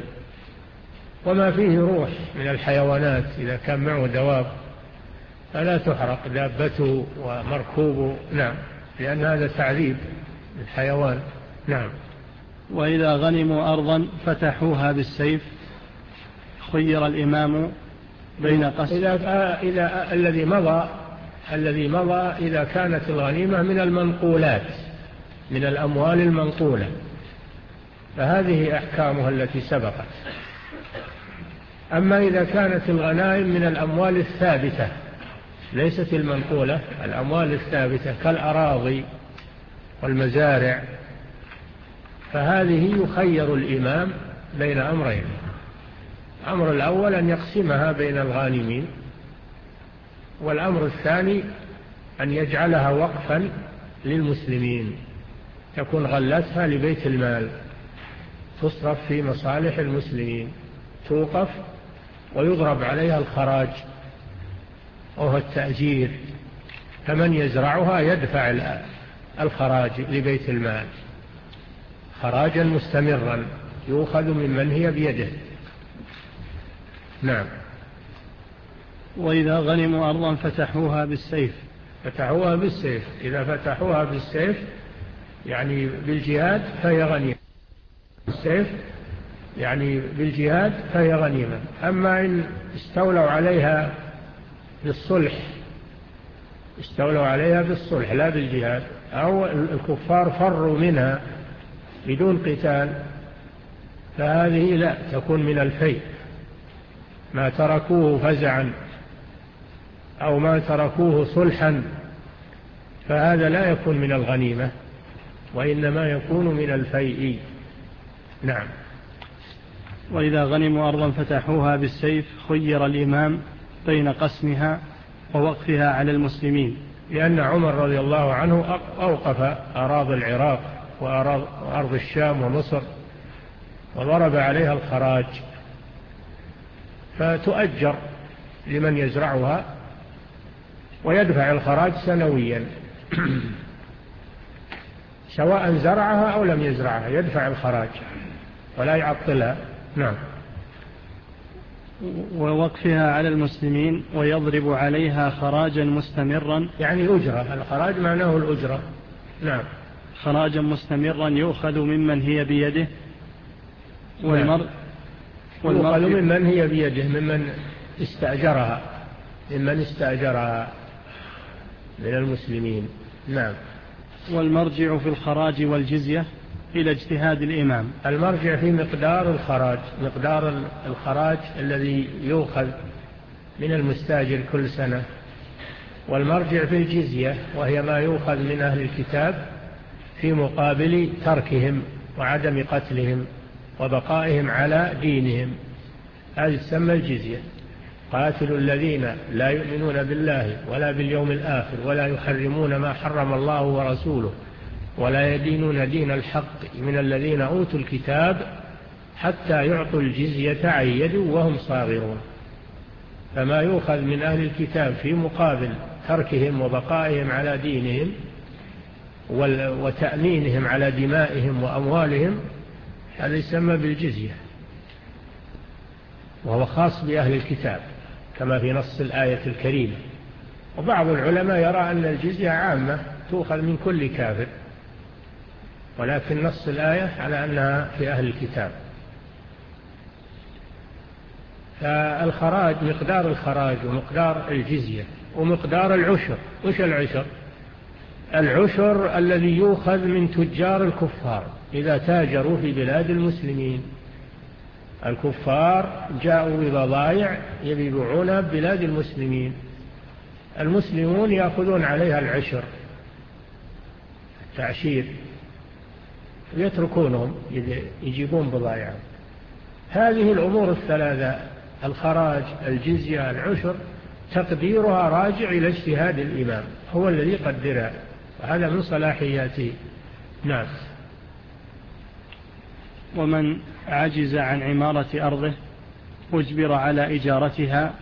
وما فيه روح من الحيوانات إذا كان معه دواب فلا تحرق دابته ومركوبه. نعم، لأن هذا تعذيب الحيوان. نعم. وإذا غنموا أرضا فتحوها بالسيف خير الإمام بين قسم. إذا, إذا الذي مضى الذي مضى إذا كانت الغنيمة من المنقولات، من الأموال المنقولة، فهذه أحكامها التي سبقت. أما إذا كانت الغنائم من الأموال الثابتة ليست المنقولة، الأموال الثابتة كالأراضي والمزارع، فهذه يخير الإمام بين أمرين: الأمر الأول أن يقسمها بين الغانمين، والأمر الثاني أن يجعلها وقفا للمسلمين، تكون غلتها لبيت المال تصرف في مصالح المسلمين، توقف ويضرب عليها الخراج وهو التأجير، فمن يزرعها يدفع الخراج لبيت المال خراجا مستمرا يؤخذ ممن هي بيده. نعم. وإذا غنموا أرضا فتحوها بالسيف فتحوها بالسيف إذا فتحوها بالسيف يعني بالجهاد فهي غنيمة، السيف يعني بالجهاد فهي غنيمة. أما إن استولوا عليها بالصلح استولوا عليها بالصلح لا بالجهاد، أو الكفار فروا منها بدون قتال، فهذه لا تكون من الفيء، ما تركوه فزعا أو ما تركوه صلحا فهذا لا يكون من الغنيمة وإنما يكون من الفيء. نعم. وإذا غنموا أرضا فتحوها بالسيف خير الإمام بين قسمها ووقفها على المسلمين، لأن عمر رضي الله عنه أوقف أراضي العراق وأرض الشام ومصر وضرب عليها الخراج، فتؤجر لمن يزرعها ويدفع الخراج سنويا سواء زرعها أو لم يزرعها يدفع الخراج ولا يعطلها. نعم. ووقفها على المسلمين ويضرب عليها خراجا مستمرا، يعني أجرة، الخراج معناه الأجرة. نعم. خراجا مستمرا يؤخذ ممن هي بيده والمرء يؤخذ ممن هي بيده ممن استأجرها ممن استأجرها من المسلمين. نعم. والمرجع في الخراج والجزية إلى اجتهاد الإمام. المرجع في مقدار الخراج مقدار الخراج الذي يؤخذ من المستاجر كل سنة، والمرجع في الجزية وهي ما يؤخذ من أهل الكتاب في مقابل تركهم وعدم قتلهم وبقائهم على دينهم، هذه تسمى الجزية. قاتلوا الذين لا يؤمنون بالله ولا باليوم الآخر ولا يحرمون ما حرم الله ورسوله ولا يدينون دين الحق من الذين أوتوا الكتاب حتى يعطوا الجزية عن يد وهم صاغرون. فما يؤخذ من أهل الكتاب في مقابل تركهم وبقائهم على دينهم وتأمينهم على دمائهم وأموالهم هذا يسمى بالجزية، وهو خاص بأهل الكتاب كما في نص الآية الكريمة. وبعض العلماء يرى أن الجزية عامة تؤخذ من كل كافر، ولكن نص الآية على أنها في أهل الكتاب. فالخراج مقدار الخراج ومقدار الجزية ومقدار العشر. وش العشر؟ العشر الذي يؤخذ من تجار الكفار إذا تاجروا في بلاد المسلمين. الكفار جاءوا ببضائع يبيعونها ببلاد المسلمين، المسلمون يأخذون عليها العشر التعشير ويتركونهم يجيبون بضائعهم. هذه الأمور الثلاثة الخراج الجزية العشر تقديرها راجع إلى اجتهاد الإمام، هو الذي يقدرها وهذا من صلاحياته. نعم. ومن عجز عن عمارة أرضه أجبر على إجارتها.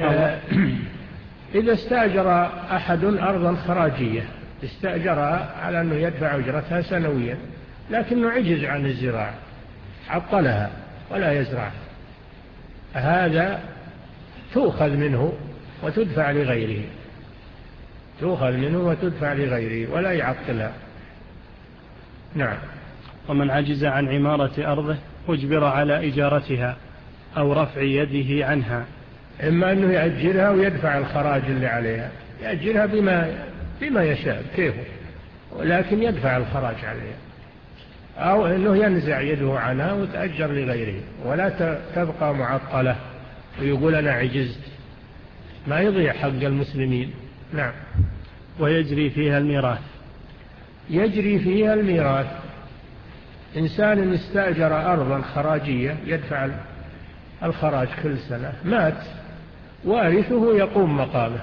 إذا استأجر أحد أرضا خراجية استأجرها على أنه يدفع أجرتها سنويا لكنه عجز عن الزراعة عطلها ولا يزرع، هذا تؤخذ منه وتدفع لغيره تؤخذ منه وتدفع لغيره ولا يعطلها. نعم. ومن عجز عن عمارة أرضه أجبر على إجارتها أو رفع يده عنها، إما أنه يأجرها ويدفع الخراج اللي عليها، يأجرها بما, بما يشاء كيفه ولكن يدفع الخراج عليها، أو أنه ينزع يده عنها وتأجر لغيره ولا تبقى معطلة ويقول أنا عجزت، ما يضيع حق المسلمين. نعم. ويجري فيها الميراث. يجري فيها الميراث. إنسان استأجر أرضا خراجية يدفع الخراج كل سنة، مات وارثه يقوم مقامه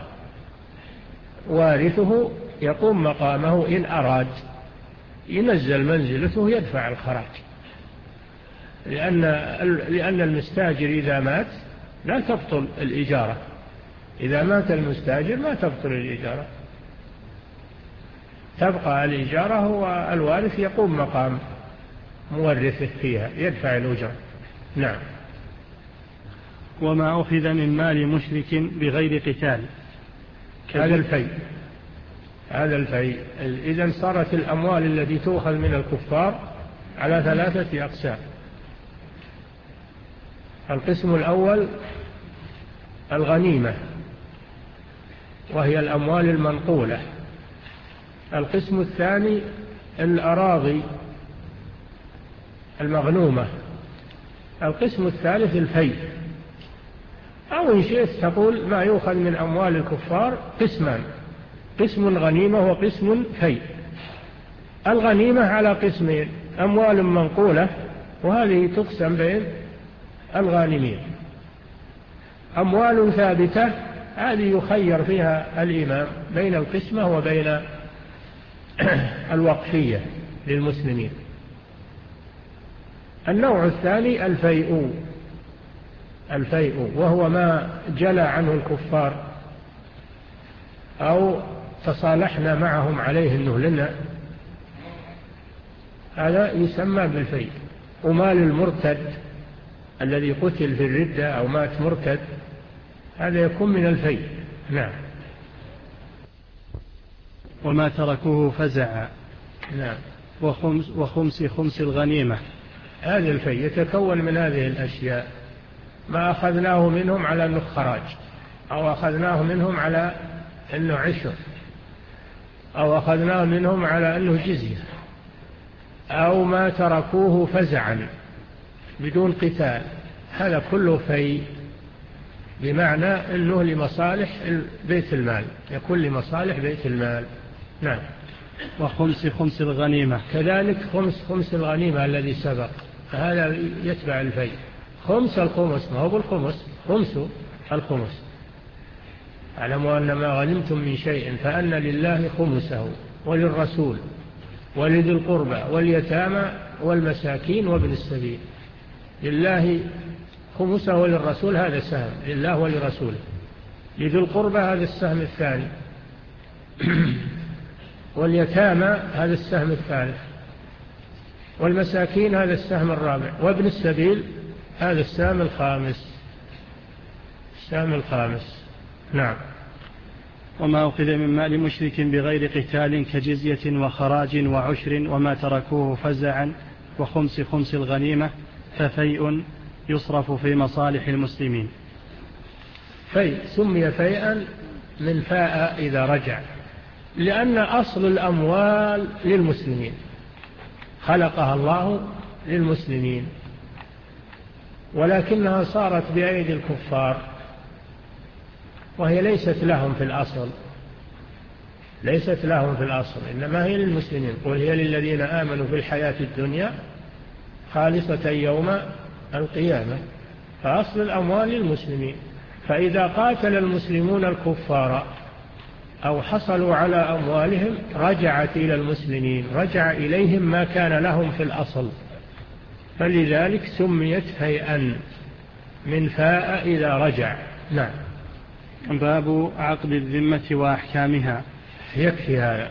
وارثه يقوم مقامه إن أراد ينزل منزلته يدفع الخراج، لأن لأن المستاجر إذا مات لا تبطل الإجارة، إذا مات المستاجر ما تبطل الإجارة تبقى الإجارة والوارث يقوم مقام مورثه فيها يدفع الأجرة. نعم. وما أخذ من مال مشرك بغير قتال هذا الفيء هذا الفيء إذن صارت الأموال التي تؤخذ من الكفار على ثلاثة أقسام. القسم الأول الغنيمة وهي الأموال المنقولة. القسم الثاني الأراضي المغنومة. القسم الثالث الفيء، أو إن شئت تقول ما يؤخذ من أموال الكفار قسمان: قسم غنيمة وقسم فيء. الغنيمة على قسمين: أموال منقولة وهذه تقسم بين الغانمين، أموال ثابتة هذه يخير فيها الإمام بين القسمة وبين الوقفية للمسلمين. النوع الثاني الفيء الفيء وهو ما جلى عنه الكفار أو تصالحنا معهم عليه أنه لنا، هذا يسمى بالفيء. ومال المرتد الذي قتل في الردة أو مات مرتد هذا يكون من الفيء. نعم. وما تركوه فزع. نعم. وخمس, وخمس خمس الغنيمة. هذا الفيء يتكون من هذه الأشياء: ما أخذناه منهم على أنه خراج، أو أخذناه منهم على أنه عشر، أو أخذناه منهم على أنه جزية، أو ما تركوه فزعا بدون قتال، هذا كله فيء، بمعنى أنه لمصالح بيت المال، يكون لمصالح بيت المال. نعم. وخمس خمس الغنيمة كذلك خمس خمس الغنيمة الذي سبق، هذا يتبع الفيء. خمس الخمس، ما هو بالخمس، خمس الخمس: اعلموا أن ما غنمتم من شيء فأن لله خمسه وللرسول ولذي القربى واليتامى والمساكين وابن السبيل. لله خمسه وللرسول هذا السهم، لله ولرسوله. لذي القربى هذا السهم الثاني، واليتامى هذا السهم الثالث، والمساكين هذا السهم الرابع، وابن السبيل هذا السهم الخامس السهم الخامس. نعم. وما أخذ من مال مشرك بغير قتال كجزية وخراج وعشر وما تركوه فزعا وخمس خمس الغنيمة ففيء يصرف في مصالح المسلمين. فيء سمي فيئا من فاء إذا رجع، لأن أصل الأموال للمسلمين، خلقها الله للمسلمين، ولكنها صارت بأيدي الكفار وهي ليست لهم في الأصل ليست لهم في الأصل إنما هي للمسلمين. قل هي للذين آمنوا في الحياة الدنيا خالصة يوم القيامة. فأصل الأموال للمسلمين، فإذا قاتل المسلمون الكفار أو حصلوا على أموالهم رجعت إلى المسلمين، رجع إليهم ما كان لهم في الأصل، فلذلك سميت فيئا من فاء إذا رجع. نعم. باب عقد الذمة وأحكامها. يكفي هذا.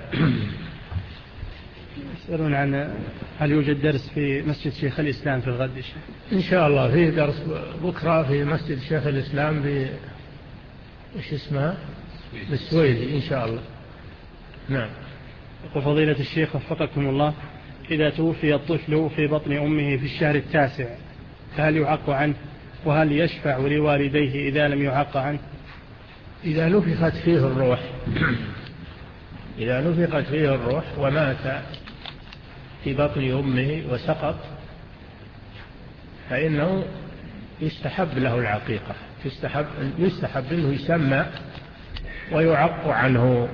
يسألون عن هل يوجد درس في مسجد شيخ الإسلام في الغد؟ إن شاء الله في درس بكرة في مسجد شيخ الإسلام ب إيش اسمها بالسويدي إن شاء الله. نعم. يقول فضيلة الشيخ وفقكم الله: إذا توفي الطفل في بطن أمه في الشهر التاسع فهل يعق عنه؟ وهل يشفع لوالديه إذا لم يعق عنه؟ إذا نفخت فيه الروح إذا نفخت فيه الروح ومات في بطن أمه وسقط فإنه يستحب له العقيقة، يستحب, يستحب أنه يسمى ويعق عنه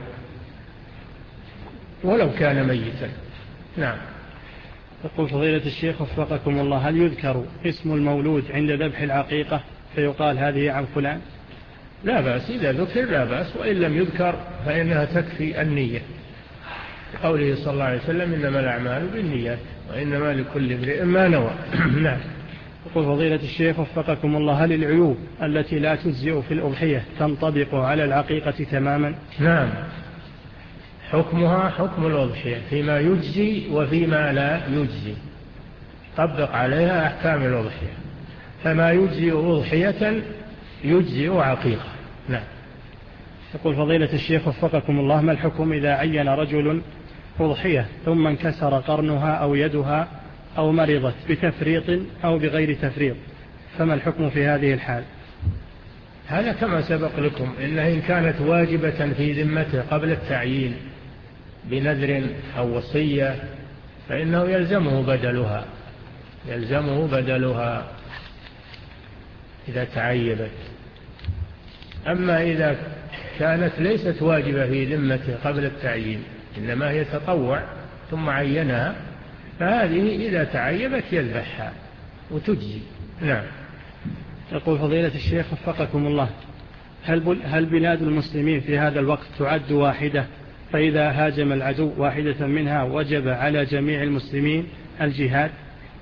ولو كان ميتا. نعم. يقول فضيلة الشيخ وفقكم الله: هل يذكر اسم المولود عند ذبح العقيقة فيقال هذه عن فلان؟ لا بأس، إذا ذكر لا بأس، وإن لم يذكر فإنها تكفي النية، قوله صلى الله عليه وسلم: إنما الأعمال بالنيات وإنما لكل امرئ ما نوى. نعم. يقول فضيلة الشيخ وفقكم الله: هل العيوب التي لا تجزئ في الأضحية تنطبق على العقيقة تماما؟ نعم. حكمها حكم الأضحية فيما يجزي وفيما لا يجزي، طبق عليها أحكام الأضحية، فما يجزي أضحية يجزي عقيقة. نعم. يقول فضيلة الشيخ وفقكم الله: ما الحكم إذا عين رجل أضحية ثم انكسر قرنها أو يدها أو مرضت بتفريط أو بغير تفريط، فما الحكم في هذه الحال؟ هذا كما سبق لكم، إنه إن كانت واجبة في ذمته قبل التعيين بنذر أو وصية فإنه يلزمه بدلها، يلزمه بدلها إذا تعيبت. أما إذا كانت ليست واجبة في ذمته قبل التعيين إنما هي تطوع ثم عينها، فهذه إذا تعيبت يذبحها وتجزي. نعم. يقول فضيلة الشيخ وفقكم الله: هل هل بلاد المسلمين في هذا الوقت تعد واحدة، فإذا هاجم العدو واحدة منها وجب على جميع المسلمين الجهاد؟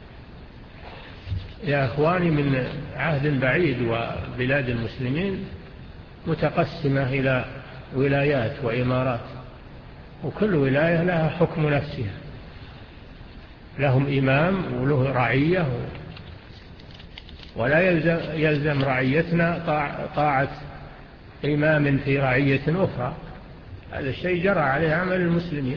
يا أخواني، من عهد بعيد وبلاد المسلمين متقسمة إلى ولايات وإمارات، وكل ولاية لها حكم نفسها، لهم إمام وله رعية، ولا يلزم, يلزم رعيتنا طاعة إمام في رعية أخرى. هذا الشيء جرى عليه عمل المسلمين،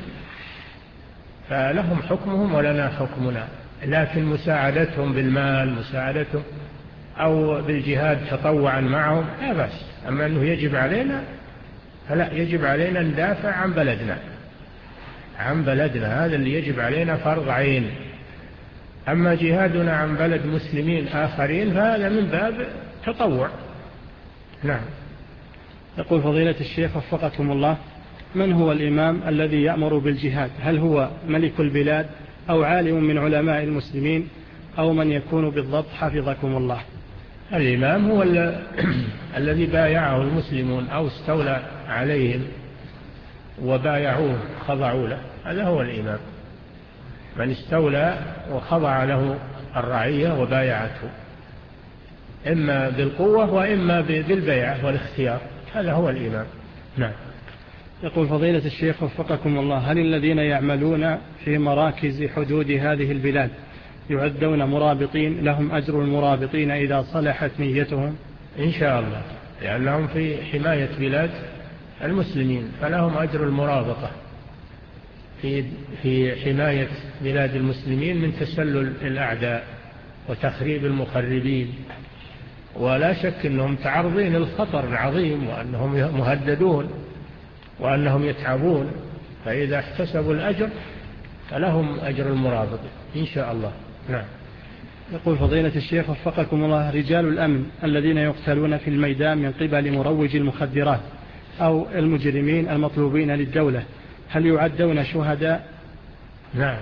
فلهم حكمهم ولنا حكمنا، لكن مساعدتهم بالمال، مساعدتهم أو بالجهاد تطوعا معهم لا بأس. أما أنه يجب علينا فلا، يجب علينا ندافع عن بلدنا، عن بلدنا، هذا اللي يجب علينا فرض عين. أما جهادنا عن بلد مسلمين آخرين فهذا من باب تطوع. نعم. يقول فضيلة الشيخ وفقكم الله: من هو الإمام الذي يأمر بالجهاد؟ هل هو ملك البلاد أو عالم من علماء المسلمين أو من يكون بالضبط حفظكم الله؟ الإمام هو الذي بايعه المسلمون أو استولى عليهم وبايعوه خضعوا له، هذا هو الإمام، من استولى وخضع له الرعية وبايعته، إما بالقوة وإما بالبيعة والاختيار، هذا هو الإمام. نعم. يقول فضيلة الشيخ وفقكم الله: هل الذين يعملون في مراكز حدود هذه البلاد يعدون مرابطين لهم أجر المرابطين إذا صلحت نيتهم؟ إن شاء الله، لأنهم في حماية بلاد المسلمين فلهم أجر المرابطة في في حماية بلاد المسلمين من تسلل الأعداء وتخريب المخربين، ولا شك أنهم تعرضين للخطر العظيم وأنهم مهددون وأنهم يتعبون، فإذا احتسبوا الأجر فلهم أجر المرابط إن شاء الله. نعم. يقول فضيلة الشيخ وفقكم الله: رجال الأمن الذين يقتلون في الميدان من قبل مروج المخدرات أو المجرمين المطلوبين للدولة، هل يعدون شهداء؟ نعم.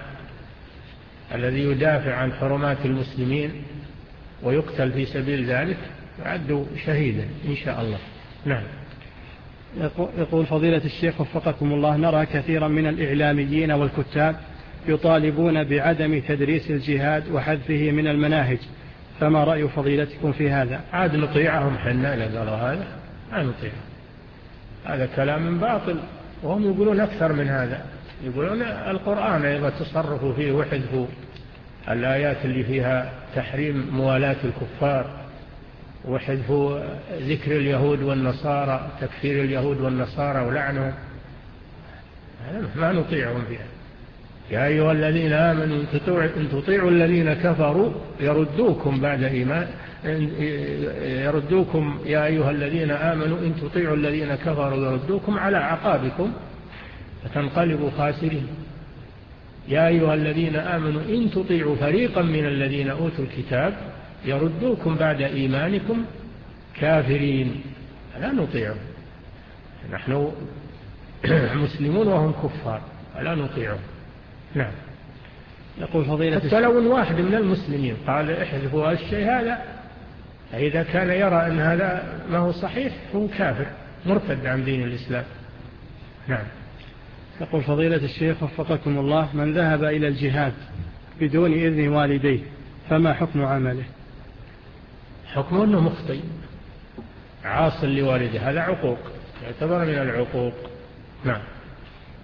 الذي يدافع عن حرمات المسلمين ويقتل في سبيل ذلك يعد شهيدا إن شاء الله. نعم. يقول فضيلة الشيخ وفقكم الله: نرى كثيرا من الإعلاميين والكتاب يطالبون بعدم تدريس الجهاد وحذفه من المناهج، فما رأي فضيلتكم في هذا؟ عاد نطيعهم حنا إذا قالوا هذا، ما نطيع، هذا كلام باطل، وهم يقولون أكثر من هذا، يقولون القرآن أيضا تصرفوا فيه وحذفوا الآيات اللي فيها تحريم موالاة الكفار وحذفوا ذكر اليهود والنصارى، تكفير اليهود والنصارى ولعنهم، ما نطيعهم فيها. يا أيها الذين آمنوا إن تطيعوا الذين كفروا يردوكم بعد إيمان يردوكم يا أيها الذين آمنوا إن تطيعوا الذين كفروا يردوكم على أعقابكم فتنقلبوا خاسرين. يا أيها الذين آمنوا إن تطيعوا فريقا من الذين أوتوا الكتاب يردوكم بعد إيمانكم كافرين، لا نطيعهم، نحن مسلمون وهم كفار فلا نطيعهم. نعم. يقول فضيلة حتى لو واحد من المسلمين قال احذفوا هذا الشيء هذا، إذا كان يرى أن هذا ما هو صحيح هو كافر مرتد عن دين الإسلام. نعم. يقول فضيلة الشيخ وفقكم الله: من ذهب إلى الجهاد بدون إذن والديه فما حكم عمله؟ حكمه أنه مخطئ عاص لوالده، هذا عقوق، يعتبر من العقوق. نعم.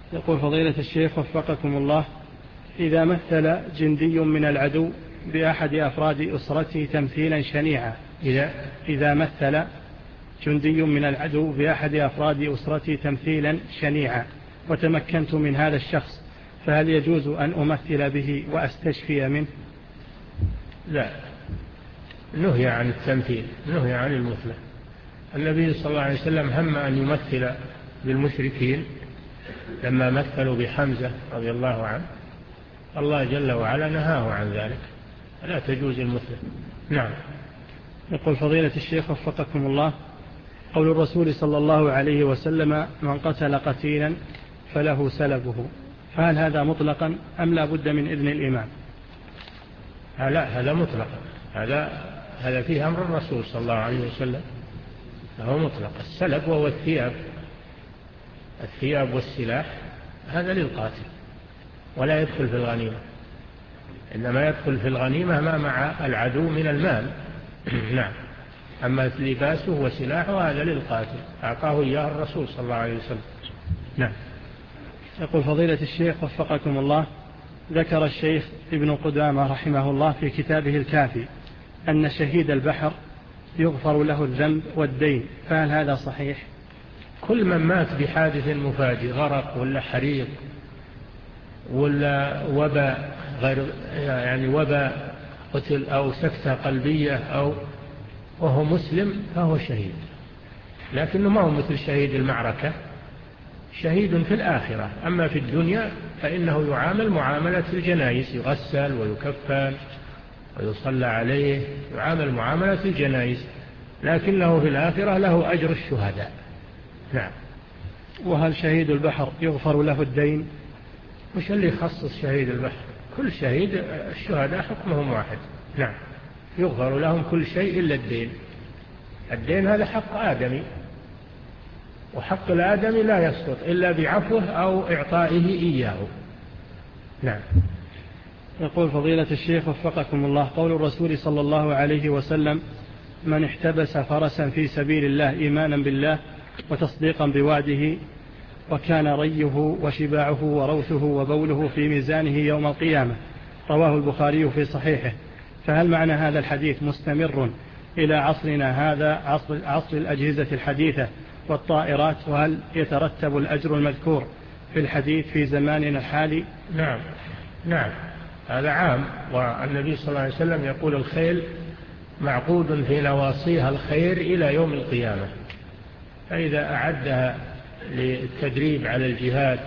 يقول فضيلة الشيخ وفقكم الله: إذا مثل جندي من العدو بأحد أفراد أسرته تمثيلا شنيعا إذا, إذا مثل جندي من العدو بأحد أفراد أسرتي تمثيلا شنيعا وتمكنت من هذا الشخص، فهل يجوز أن أمثل به وأستشفي منه؟ لا، نهي عن التمثيل، نهي عن المثلة. النبي صلى الله عليه وسلم هم أن يمثل بالمشركين لما مثلوا بحمزة رضي الله عنه، الله جل وعلا نهاه عن ذلك، لا تجوز المثلة. نعم. يقول فضيلة الشيخ وفقكم الله: قول الرسول صلى الله عليه وسلم: من قتل قتيلا فله سلبه، فهل هذا مطلقا أم لا بد من إذن الإمام؟ لا، هذا مطلقا، هذا هذا فيه أمر الرسول صلى الله عليه وسلم، فهو مطلق. السلب وهو الثياب، الثياب والسلاح، هذا للقاتل ولا يدخل في الغنيمة، إنما يدخل في الغنيمة ما مع العدو من المال. نعم. أما لباسه وسلاحه هذا للقاتل، أعطاه إياه الرسول صلى الله عليه وسلم. نعم. يقول فضيلة الشيخ وفقكم الله: ذكر الشيخ ابن قدامة رحمه الله في كتابه الكافي أن شهيد البحر يغفر له الذنب والدين، فهل هذا صحيح؟ كل من مات بحادث مفاجئ، غرق ولا حريق ولا وباء غير يعني وباء قتل أو سكتة قلبية أو وهو مسلم فهو شهيد، لكنه ما هو مثل شهيد المعركة، شهيد في الآخرة. أما في الدنيا فإنه يعامل معاملة الجنائز، يغسل ويكفن ويصلى عليه، يعامل معاملة الجنائز، لكنه في الآخرة له أجر الشهداء. نعم. وهل شهيد البحر يغفر له الدين؟ مش اللي يخصص شهيد البحر، كل شهيد الشهداء حكمهم واحد. نعم، يغفر لهم كل شيء إلا الدين. الدين هذا حق آدمي، وحق الآدمي لا يسقط إلا بعفوه أو إعطائه إياه. نعم. يقول فضيلة الشيخ وفقكم الله: قول الرسول صلى الله عليه وسلم: من احتبس فرسا في سبيل الله إيمانا بالله وتصديقا بوعده وكان ريه وشباعه وروثه وبوله في ميزانه يوم القيامة، رواه البخاري في صحيحه، فهل معنى هذا الحديث مستمر إلى عصرنا هذا، عصر, عصر الأجهزة الحديثة والطائرات، وهل يترتب الأجر المذكور في الحديث في زماننا الحالي؟ نعم نعم، هذا عام، والنبي صلى الله عليه وسلم يقول: الخيل معقود في نواصيها الخير إلى يوم القيامة، فإذا أعدها للتدريب على الجهاد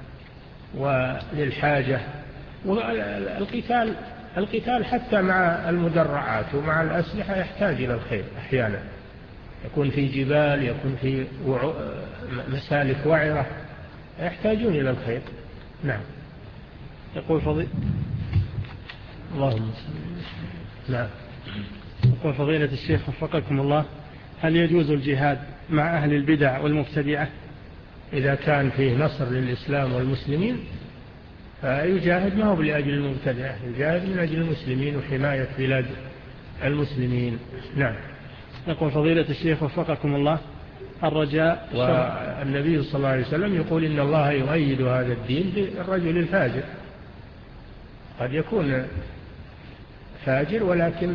وللحاجة والقتال، القتال حتى مع المدرعات ومع الأسلحة يحتاج إلى الخيل أحيانا، يكون في جبال، يكون في مسالك وعرة، يحتاجون إلى الخيل. نعم. يقول فضيلة اللهم نعم. يقول فضيلة الشيخ وفقكم الله: هل يجوز الجهاد مع أهل البدع والمبتدعة؟ إذا كان فيه نصر للإسلام والمسلمين فيجاهد، ما هو لأجل المبتدعة، يجاهد من أجل المسلمين وحماية بلاد المسلمين. نعم. يقول فضيلة الشيخ وفقكم الله: الرجاء، والنبي صلى الله عليه وسلم يقول: إن الله يؤيد هذا الدين بالرجل الفاجر، قد يكون فاجر ولكن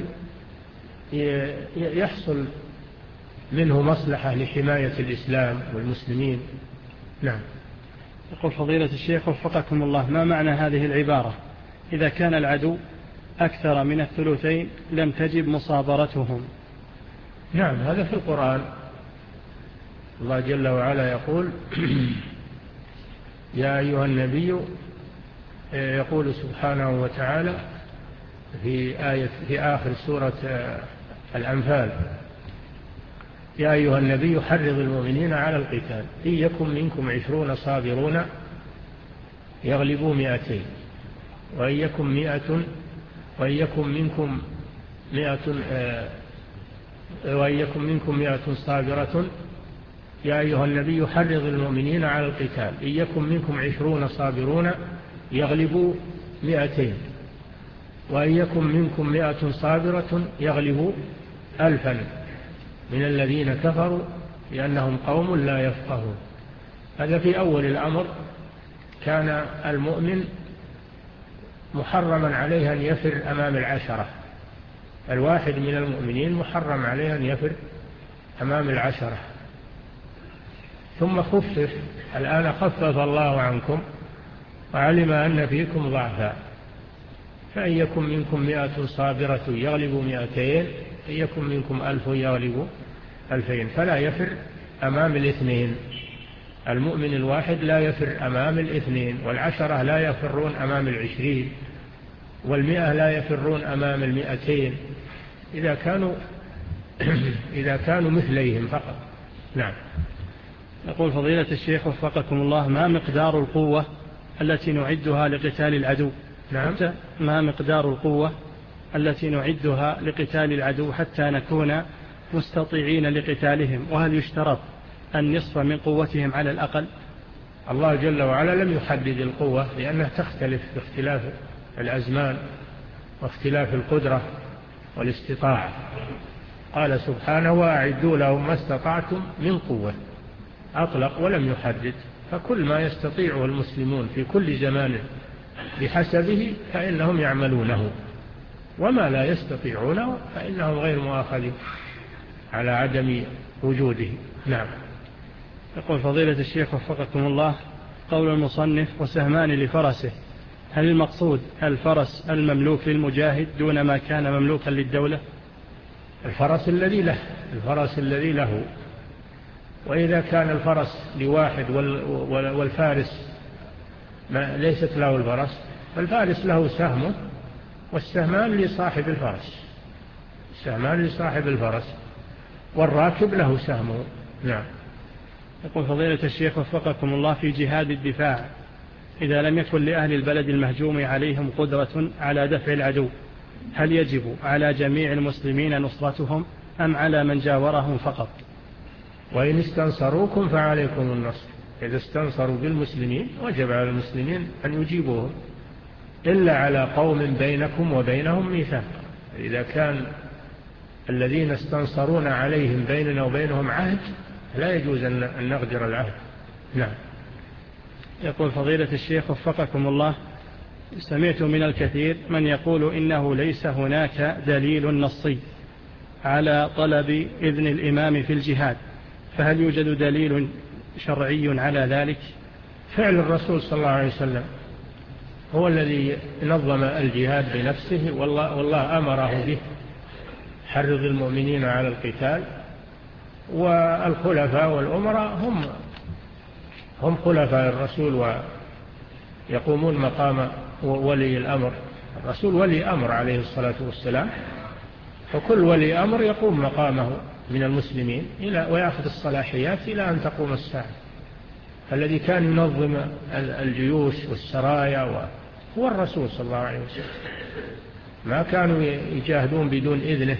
يحصل منه مصلحة لحماية الإسلام والمسلمين. نعم. يقول فضيلة الشيخ وفقكم الله: ما معنى هذه العبارة: إذا كان العدو أكثر من الثلثين لم تجب مصابرتهم؟ نعم، هذا في القرآن، الله جل وعلا يقول: يا أيها النبي، يقول سبحانه وتعالى في آية في آخر سورة الأنفال: يا أيها النبي حرض المؤمنين على القتال إن يكن منكم عشرون صابرون يغلبوا مئتين وإن يكن مئة وإن يكن منكم مئة وإن يكن منكم مئة صابرة يا أيها النبي حرض المؤمنين على القتال إن يكن منكم عشرون صابرون يغلبوا مئتين وإن يكن منكم مئة صابرة يغلبوا ألفا من الذين كفروا لأنهم قوم لا يفقهون. هذا في أول الأمر كان المؤمن محرما عليه أن يفر أمام العشرة، الواحد من المؤمنين محرم عليه أن يفر أمام العشرة، ثم خفف، الآن خفف الله عنكم وعلم أن فيكم ضعفا، فإن يكن منكم مئة صابرة يغلب مئتين، إن يكن منكم ألف يغلب ألفين، فلا يفر أمام الاثنين. المؤمن الواحد لا يفر أمام الاثنين، والعشرة لا يفرون أمام العشرين، والمئة لا يفرون أمام المئتين إذا كانوا إذا كانوا مثليهم فقط. نعم. يقول فضيلة الشيخ وفقكم الله: ما مقدار القوة التي نعدها لقتال العدو؟ نعم. ما مقدار القوة التي نعدها لقتال العدو حتى نكون مستطيعين لقتالهم؟ وهل يشترط النصف من قوتهم على الأقل؟ الله جل وعلا لم يحدد القوة، لأنها تختلف باختلاف الأزمان واختلاف القدرة والاستطاعة. قال سبحانه: وأعدوا لهم ما استطعتم من قوة، أطلق ولم يحدد، فكل ما يستطيعه المسلمون في كل زمان بحسبه فإنهم يعملونه، وما لا يستطيعونه فإنهم غير مؤاخذين على عدم وجوده. نعم. يقول فضيلة الشيخ وفقكم الله: قول المصنف: وسهمان لفرسه، هل المقصود الفرس المملوك للمجاهد دون ما كان مملوكا للدولة؟ الفرس الذي له، الفرس الذي له. وإذا كان الفرس لواحد والفارس ما ليست له الفرس، فالفارس له سهمه، والسهمان لصاحب الفرس، السهمان لصاحب الفرس، والراكب له سهمه. نعم. يقول فضيلة الشيخ وفقكم الله: في جهاد الدفاع، إذا لم يكن لأهل البلد المهجوم عليهم قدرة على دفع العدو، هل يجب على جميع المسلمين نصرتهم أم على من جاورهم فقط؟ وإن استنصروكم فعليكم النصر، إذا استنصروا بالمسلمين وجب على المسلمين أن يجيبوهم، إلا على قوم بينكم وبينهم ميثاق. إذا كان الذين استنصرون عليهم بيننا وبينهم عهد لا يجوز أن نغدر العهد. نعم. يقول فضيلة الشيخ وفقكم الله: سمعت من الكثير من يقول إنه ليس هناك دليل نصي على طلب إذن الإمام في الجهاد، فهل يوجد دليل شرعي على ذلك؟ فعل الرسول صلى الله عليه وسلم هو الذي نظم الجهاد بنفسه، والله, والله أمره به، حرض المؤمنين على القتال، والخلفاء والأمراء هم هم خلفاء الرسول ويقومون مقام ولي الأمر. الرسول ولي أمر عليه الصلاة والسلام، فكل ولي أمر يقوم مقامه من المسلمين إلى ويأخذ الصلاحيات إلى أن تقوم الساعة. الذي كان ينظم الجيوش والسرايا هو الرسول صلى الله عليه وسلم، ما كانوا يجاهدون بدون إذنه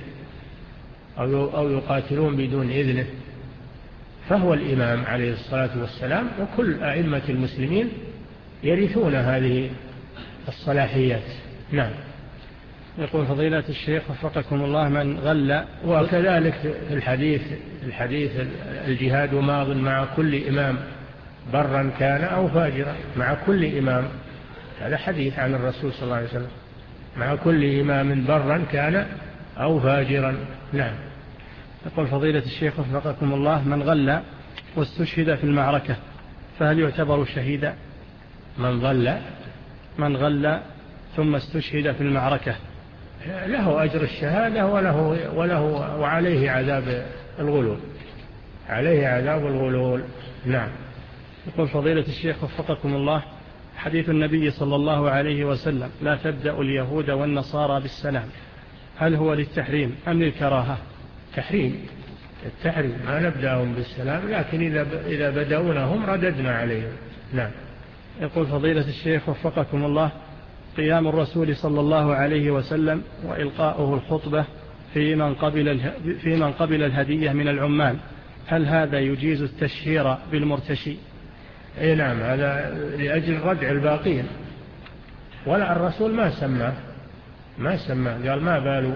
أو يقاتلون بدون إذنه، فهو الإمام عليه الصلاة والسلام، وكل أئمة المسلمين يرثون هذه الصلاحيات. نعم. يقول فضيلة الشيخ وفقكم الله: من غل. وكذلك الحديث الحديث الجهاد ماض مع كل إمام برا كان أو فاجرا، مع كل إمام، هذا حديث عن الرسول صلى الله عليه وسلم، مع كل إمام برا كان أو فاجرا. نعم. يقول فضيلة الشيخ وفقكم الله: من غل واستشهد في المعركة فهل يعتبر شهيدا؟ من غل من غل ثم استشهد في المعركة له أجر الشهادة وله, وله وعليه عذاب الغلول، عليه عذاب الغلول. نعم. يقول فضيلة الشيخ وفقكم الله: حديث النبي صلى الله عليه وسلم: لا تبدأ اليهود والنصارى بالسلام، هل هو للتحريم أم للكراهة؟ تحريم، التحريم، ما نبدأهم بالسلام، لكن إذا إذا بدأونهم رددنا عليهم. نعم. يقول فضيلة الشيخ وفقكم الله: قيام الرسول صلى الله عليه وسلم وإلقاؤه الخطبة في من قبل في من قبل الهدية من العمال، هل هذا يجيز التشهير بالمرتشي؟ اي نعم، هذا لأجل ردع الباقين، ولا الرسول ما سماه ما سماه قال ما بال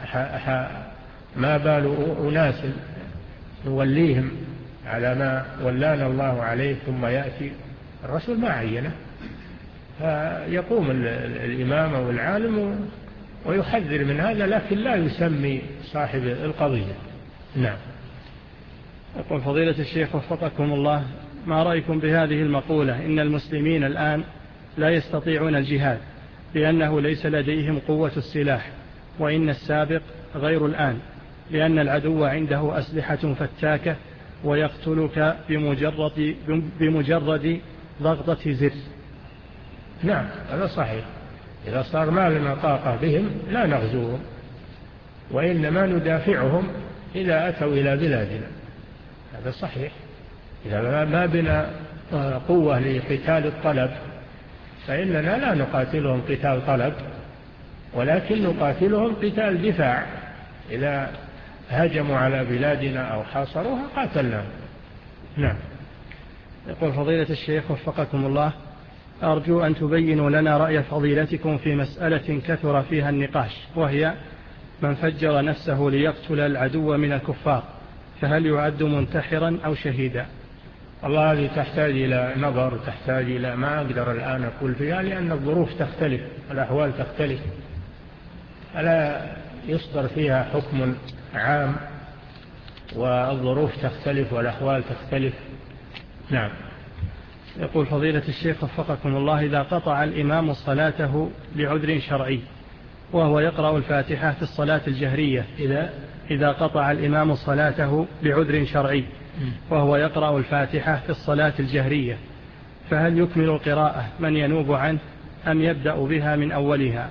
ما بال أناس نوليهم على ما ولانا الله عليه ثم يأتي، الرسول ما عينه، فيقوم الإمام أو العالم ويحذر من هذا، لكن لا يسمي صاحب القضية. نعم. يقول فضيلة الشيخ وفقكم الله، ما رأيكم بهذه المقولة إن المسلمين الآن لا يستطيعون الجهاد لأنه ليس لديهم قوة السلاح، وإن السابق غير الآن لأن العدو عنده أسلحة فتاكة ويقتلك بمجرد, بمجرد ضغطة زر؟ نعم هذا صحيح. إذا صار ما لنا طاقة بهم لا نغزوهم، وإنما ندافعهم إذا أتوا إلى بلادنا. هذا صحيح. إذا ما بنا قوة لقتال الطلب فإننا لا نقاتلهم قتال طلب، ولكن نقاتلهم قتال دفاع. إذا هجموا على بلادنا أو حاصروها قاتلناهم. نعم. يقول فضيلة الشيخ وفقكم الله، أرجو أن تبينوا لنا رأي فضيلتكم في مسألة كثر فيها النقاش، وهي من فجر نفسه ليقتل العدو من الكفار، فهل يعد منتحرا أو شهيدا؟ والله هذه تحتاج إلى نظر، تحتاج إلى ما أقدر الآن أقول فيها، لأن الظروف تختلف، الأحوال تختلف، ألا يصدر فيها حكم عام، والظروف تختلف والأحوال تختلف. نعم. يقول فضيلة الشيخ وفقكم الله، إذا قطع الإمام صلاته لعذر شرعي وهو يقرأ الفاتحة في الصلاة الجهرية، إذا إذا قطع الإمام صلاته لعذر شرعي وهو يقرأ الفاتحة في الصلاة الجهرية، فهل يكمل القراءة من ينوب عنه أم يبدأ بها من أولها؟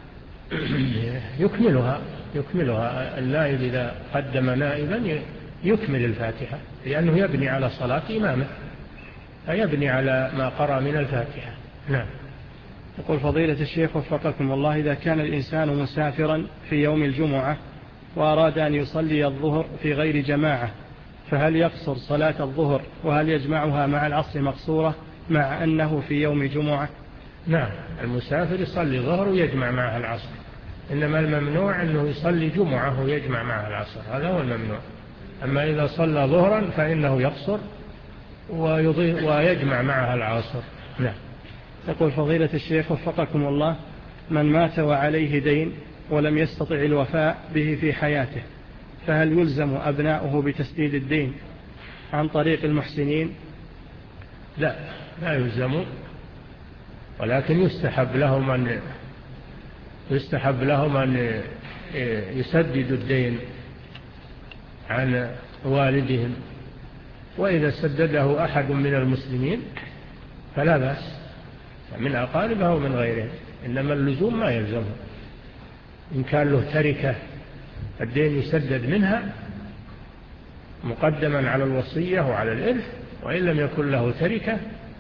يكملها يكملها النائب إذا قدم نائبا يكمل الفاتحة، لأنه يبني على صلاة إمامه، فيبني على ما قرأ من الفاتحة. نعم. يقول فضيلة الشيخ وفقكم الله، إذا كان الإنسان مسافرا في يوم الجمعة وأراد أن يصلي الظهر في غير جماعة، فهل يقصر صلاة الظهر وهل يجمعها مع العصر مقصورة مع أنه في يوم جمعة؟ نعم، المسافر يصلي ظهر ويجمع معها العصر، إنما الممنوع أنه يصلي جمعة ويجمع معها العصر، هذا هو الممنوع. أما إذا صلى ظهرا فإنه يقصر ويجمع معها العصر. نعم. يقول فضيلة الشيخ وفقكم الله، من مات وعليه دين ولم يستطع الوفاء به في حياته، فهل يلزم أبناؤه بتسديد الدين عن طريق المحسنين؟ لا، لا يلزموا، ولكن يستحب لهم أن يستحب لهم أن يسددوا الدين عن والدهم، وإذا سدده أحد من المسلمين فلا بأس، من أقاربه أو من غيره، إنما اللزوم ما يلزمه. إن كان له تركة الدين يسدد منها مقدما على الوصية وعلى الإرث، وإن لم يكن له تركة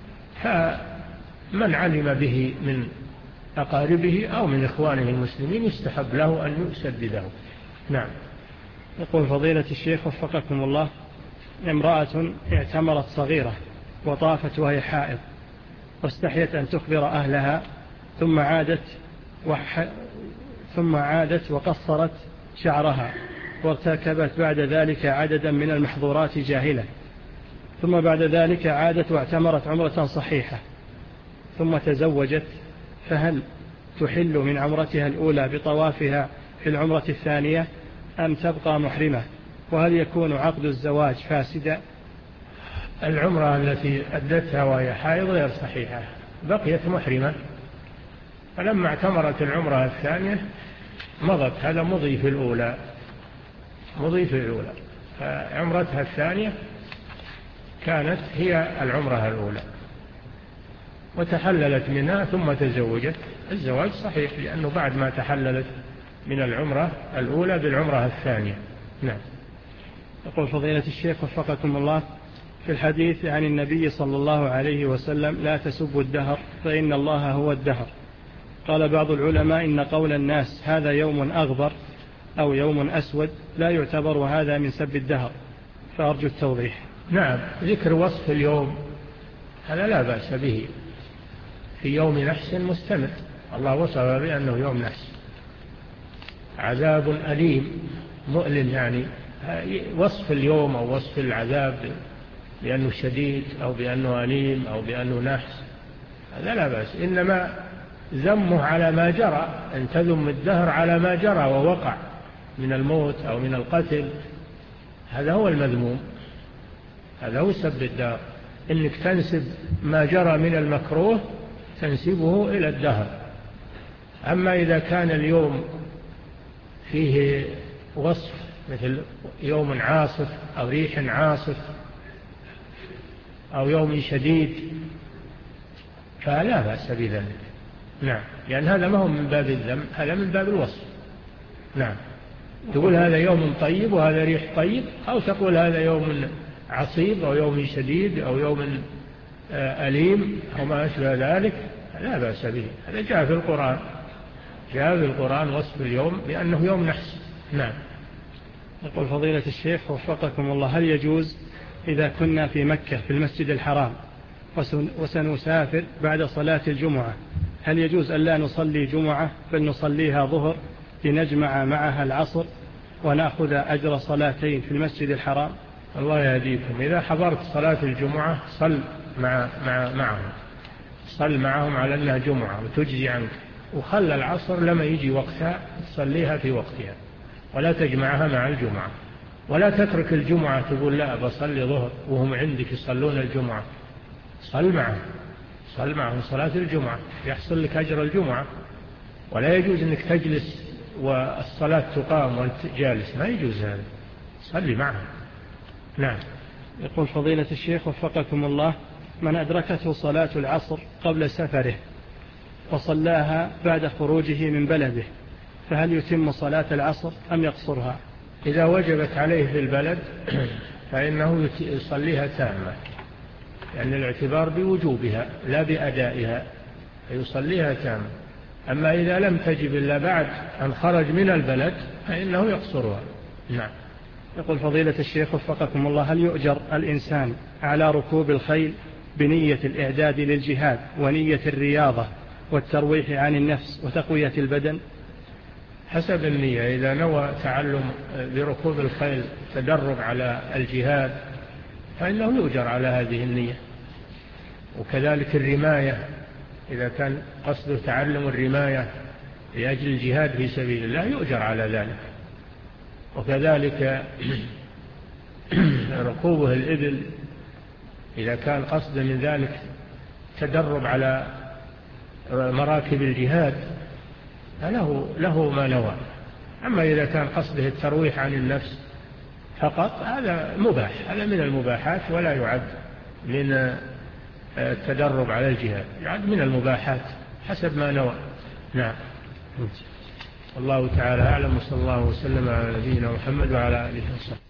فمن علم به من أقاربه أو من إخوانه المسلمين يستحب له أن يسدده. نعم. يقول فضيلة الشيخ وفقكم الله، امرأة اعتمرت صغيرة وطافت وهي حائض، واستحيت أن تخبر أهلها، ثم عادت وح... ثم عادت وقصرت شعرها، وارتكبت بعد ذلك عددا من المحظورات جاهلة، ثم بعد ذلك عادت واعتمرت عمرة صحيحة ثم تزوجت، فهل تحل من عمرتها الأولى بطوافها في العمرة الثانية أم تبقى محرمة؟ وهل يكون عقد الزواج فاسدا؟ العمرة التي أدتها وهي حائض غير صحيحة، بقيت محرمة، فلما اعتمرت العمرة الثانية مضت، هذا مضي في الأولى مضي في الأولى فعمرتها الثانية كانت هي العمرة الأولى، وتحللت منها ثم تزوجت. الزواج صحيح لأنه بعد ما تحللت من العمرة الأولى بالعمرة الثانية. نعم. يقول فضيلة الشيخ وفقكم الله، في الحديث عن النبي صلى الله عليه وسلم لا تسبوا الدهر فإن الله هو الدهر، قال بعض العلماء إن قول الناس هذا يوم أغبر أو يوم أسود لا يعتبر هذا من سب الدهر، فأرجو التوضيح. نعم، ذكر وصف اليوم هذا لا بأس به، في يوم نحس مستمر، الله وصف بأنه يوم نحس، عذاب أليم مؤلم، يعني وصف اليوم أو وصف العذاب بأنه شديد أو بأنه أليم أو بأنه نحس هذا لا بأس، إنما ذمه على ما جرى، أن تذم الدهر على ما جرى ووقع من الموت أو من القتل، هذا هو المذموم، هذا هو سب الدهر، إنك تنسب ما جرى من المكروه تنسبه إلى الدهر. أما إذا كان اليوم فيه وصف مثل يوم عاصف أو ريح عاصف أو يوم شديد فلا بأس بذلك، نعم، لأن هذا ما هو من باب الذم، هذا من باب الوصف. نعم، تقول هذا يوم طيب وهذا ريح طيب، أو تقول هذا يوم عصيب أو يوم شديد أو يوم أليم أو ما أشبه ذلك، لا بأس به، هذا جاء في القرآن، جاء في القرآن وصف اليوم بأنه يوم نحس. نعم. يقول فضيلة الشيخ وفقكم الله، هل يجوز إذا كنا في مكة في المسجد الحرام وسنسافر بعد صلاة الجمعة، هل يجوز أن لا نصلي جمعة بل نصليها ظهر لنجمع معها العصر ونأخذ أجر صلاتين في المسجد الحرام؟ الله يهديكم، إذا حضرت صلاة الجمعة صل مع مع معهم، صل معهم على أنها جمعة وتجزي عنك، وخلى العصر لما يجي وقتها تصليها في وقتها ولا تجمعها مع الجمعة، ولا تترك الجمعة تقول لا بصلي ظهر وهم عندك يصلون الجمعة، صل معهم، صل معهم صلاة الجمعة يحصل لك أجر الجمعة، ولا يجوز أنك تجلس والصلاة تقام وانت جالس، ما يجوز هذا، صلي معهم. نعم. يقول فضيلة الشيخ وفقكم الله، من أدركته صلاة العصر قبل سفره وصلاها بعد خروجه من بلده فهل يتم صلاة العصر أم يقصرها؟ إذا وجبت عليه في البلد فإنه يصليها تامة، لأن الاعتبار بوجوبها لا بأدائها، فيصليها تامة. أما إذا لم تجب إلا بعد أن خرج من البلد فإنه يقصرها. نعم. يقول فضيلة الشيخ وفقكم الله، هل يؤجر الإنسان على ركوب الخيل بنية الإعداد للجهاد ونية الرياضة والترويح عن النفس وتقوية البدن؟ حسب النية، إذا نوى تعلم بركوب الخيل تدرب على الجهاد فإنه يؤجر على هذه النية، وكذلك الرماية إذا كان قصده تعلم الرماية لأجل الجهاد في سبيل الله يؤجر على ذلك، وكذلك ركوبه الإبل إذا كان قصده من ذلك تدرب على مراكب الجهاد فله له ما نوى. أما إذا كان قصده الترويح عن النفس فقط هذا مباح، هذا من المباحات ولا يعد من التدرب على الجهاد، يعد من المباحات حسب ما نوى. نعم. الله تعالى أعلم، وصلى الله وسلم على نبينا محمد وعلى آله وصحبه.